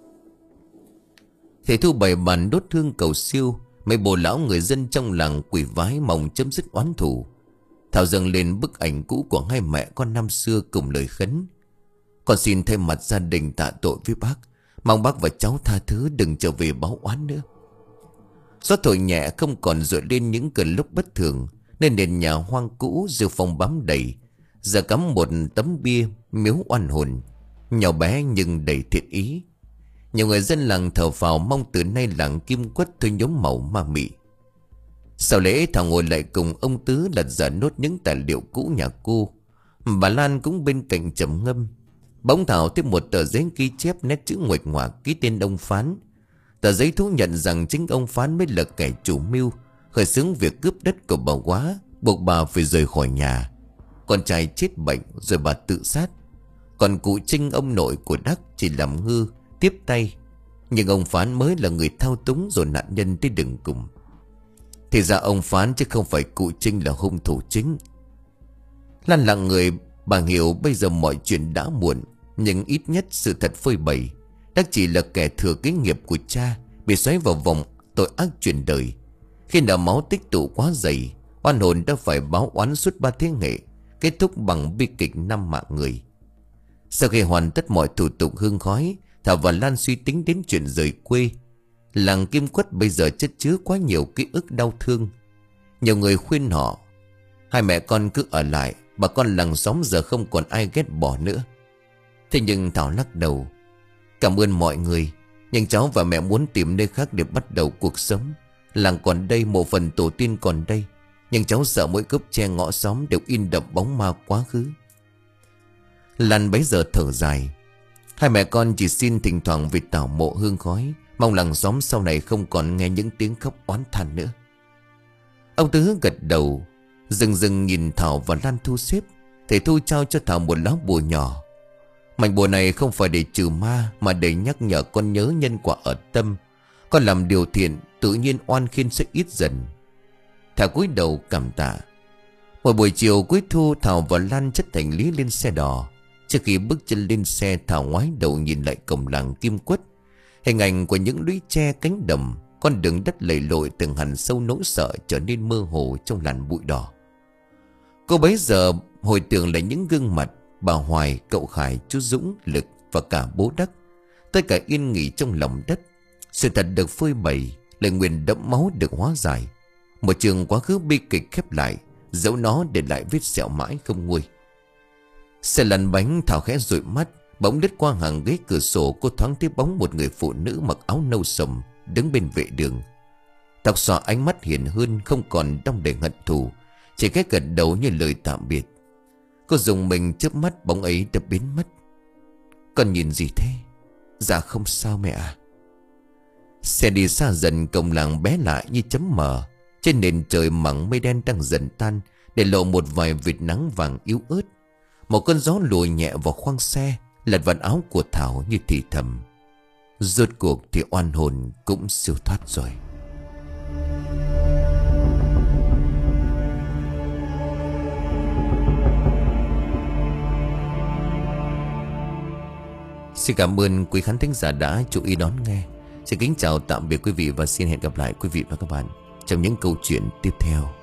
Thầy Thu bày bàn đốt hương cầu siêu. Mấy bồ lão người dân trong làng quỳ vái mong chấm dứt oán thù. Thảo dâng lên bức ảnh cũ của hai mẹ con năm xưa cùng lời khấn. Con xin thay mặt gia đình tạ tội với bác, mong bác và cháu tha thứ, đừng trở về báo oán nữa. Gió thổi nhẹ không còn dội lên những cơn lốc bất thường, nên nền nhà hoang cũ rêu phong bám đầy. Giờ cắm một tấm bia miếu oan hồn, nhỏ bé nhưng đầy thiện ý. Nhiều người dân làng thở phào mong từ nay làng Kim Quất thôi nhóm màu ma mị. Sau lễ, Thảo ngồi lại cùng ông Tứ lật dở nốt những tài liệu cũ nhà cô. Bà Lan cũng bên cạnh trầm ngâm. Bỗng Thảo tiếp một tờ giấy ghi chép nét chữ nguệch ngoạc ký tên ông Phán. Tờ giấy thú nhận rằng chính ông Phán mới là kẻ chủ mưu khởi xướng việc cướp đất của bà Quá, buộc bà phải rời khỏi nhà. Con trai chết bệnh rồi bà tự sát. Còn cụ Trinh, ông nội của Đắc, chỉ làm ngư tiếp tay, nhưng ông Phán mới là người thao túng rồi nạn nhân tới đường cùng. Thì ra ông Phán chứ không phải cụ Trinh là hung thủ chính. Lan lặng người, bà hiểu bây giờ mọi chuyện đã muộn, nhưng ít nhất sự thật phơi bày. Đắc chỉ là kẻ thừa kế nghiệp của cha, bị xoáy vào vòng tội ác truyền đời. Khi nợ máu tích tụ quá dày, oan hồn đã phải báo oán suốt ba thế hệ, kết thúc bằng bi kịch năm mạng người. Sau khi hoàn tất mọi thủ tục hương khói, Thảo và Lan suy tính đến chuyện rời quê. Làng Kim Quất bây giờ chất chứa quá nhiều ký ức đau thương. Nhiều người khuyên họ, hai mẹ con cứ ở lại, bà con làng xóm giờ không còn ai ghét bỏ nữa. Thế nhưng Thảo lắc đầu. Cảm ơn mọi người, nhưng cháu và mẹ muốn tìm nơi khác để bắt đầu cuộc sống. Làng còn đây, mộ phần tổ tiên còn đây, nhưng cháu sợ mỗi gốc tre ngõ xóm đều in đậm bóng ma quá khứ. Lan bấy giờ thở dài. Hai mẹ con chỉ xin thỉnh thoảng về tảo mộ hương khói, mong làng xóm sau này không còn nghe những tiếng khóc oán than nữa. Ông Tứ gật đầu, dừng dừng nhìn Thảo và Lan thu xếp. Thầy Thu trao cho Thảo một lá bùa nhỏ. Mảnh bùa này không phải để trừ ma, mà để nhắc nhở con nhớ nhân quả ở tâm. Con làm điều thiện, tự nhiên oan khiên sẽ ít dần. Thảo cúi đầu cảm tạ. Một buổi chiều cuối thu, Thảo và Lan chất hành lý lên xe đò. Trước khi bước chân lên xe, Thảo ngoái đầu nhìn lại cổng làng Kim Quất. Hình ảnh của những lũy tre cánh đồng, con đường đất lầy lội từng hằn sâu nỗi sợ trở nên mơ hồ trong làn bụi đỏ. Cô bấy giờ hồi tưởng lại những gương mặt bà Hoài, cậu Khải, chú Dũng, Lực và cả bố Đắc. Tất cả yên nghỉ trong lòng đất. Sự thật được phơi bày, lời nguyền đẫm máu được hóa giải. Một trường quá khứ bi kịch khép lại, dẫu nó để lại vết sẹo mãi không nguôi. Xe lăn bánh, Thảo khẽ dụi mắt. Bỗng đứt qua hàng ghế cửa sổ, cô thoáng thấy bóng một người phụ nữ mặc áo nâu sầm đứng bên vệ đường. Tóc xõa, ánh mắt hiền hơn, không còn đong đầy hận thù, chỉ cái gật đầu như lời tạm biệt. Cô dùng mình chớp mắt, bóng ấy đã biến mất. Con nhìn gì thế? Dạ không sao mẹ à. Xe đi xa dần, cổng làng bé lại như chấm mờ. Trên nền trời mảng mây đen đang dần tan, để lộ một vài vệt nắng vàng yếu ớt. Một cơn gió lùi nhẹ vào khoang xe, lật vào áo của Thảo như thì thầm. Rốt cuộc thì oan hồn cũng siêu thoát rồi. Xin cảm ơn quý khán thính giả đã chú ý đón nghe. Xin kính chào tạm biệt quý vị và xin hẹn gặp lại quý vị và các bạn trong những câu chuyện tiếp theo.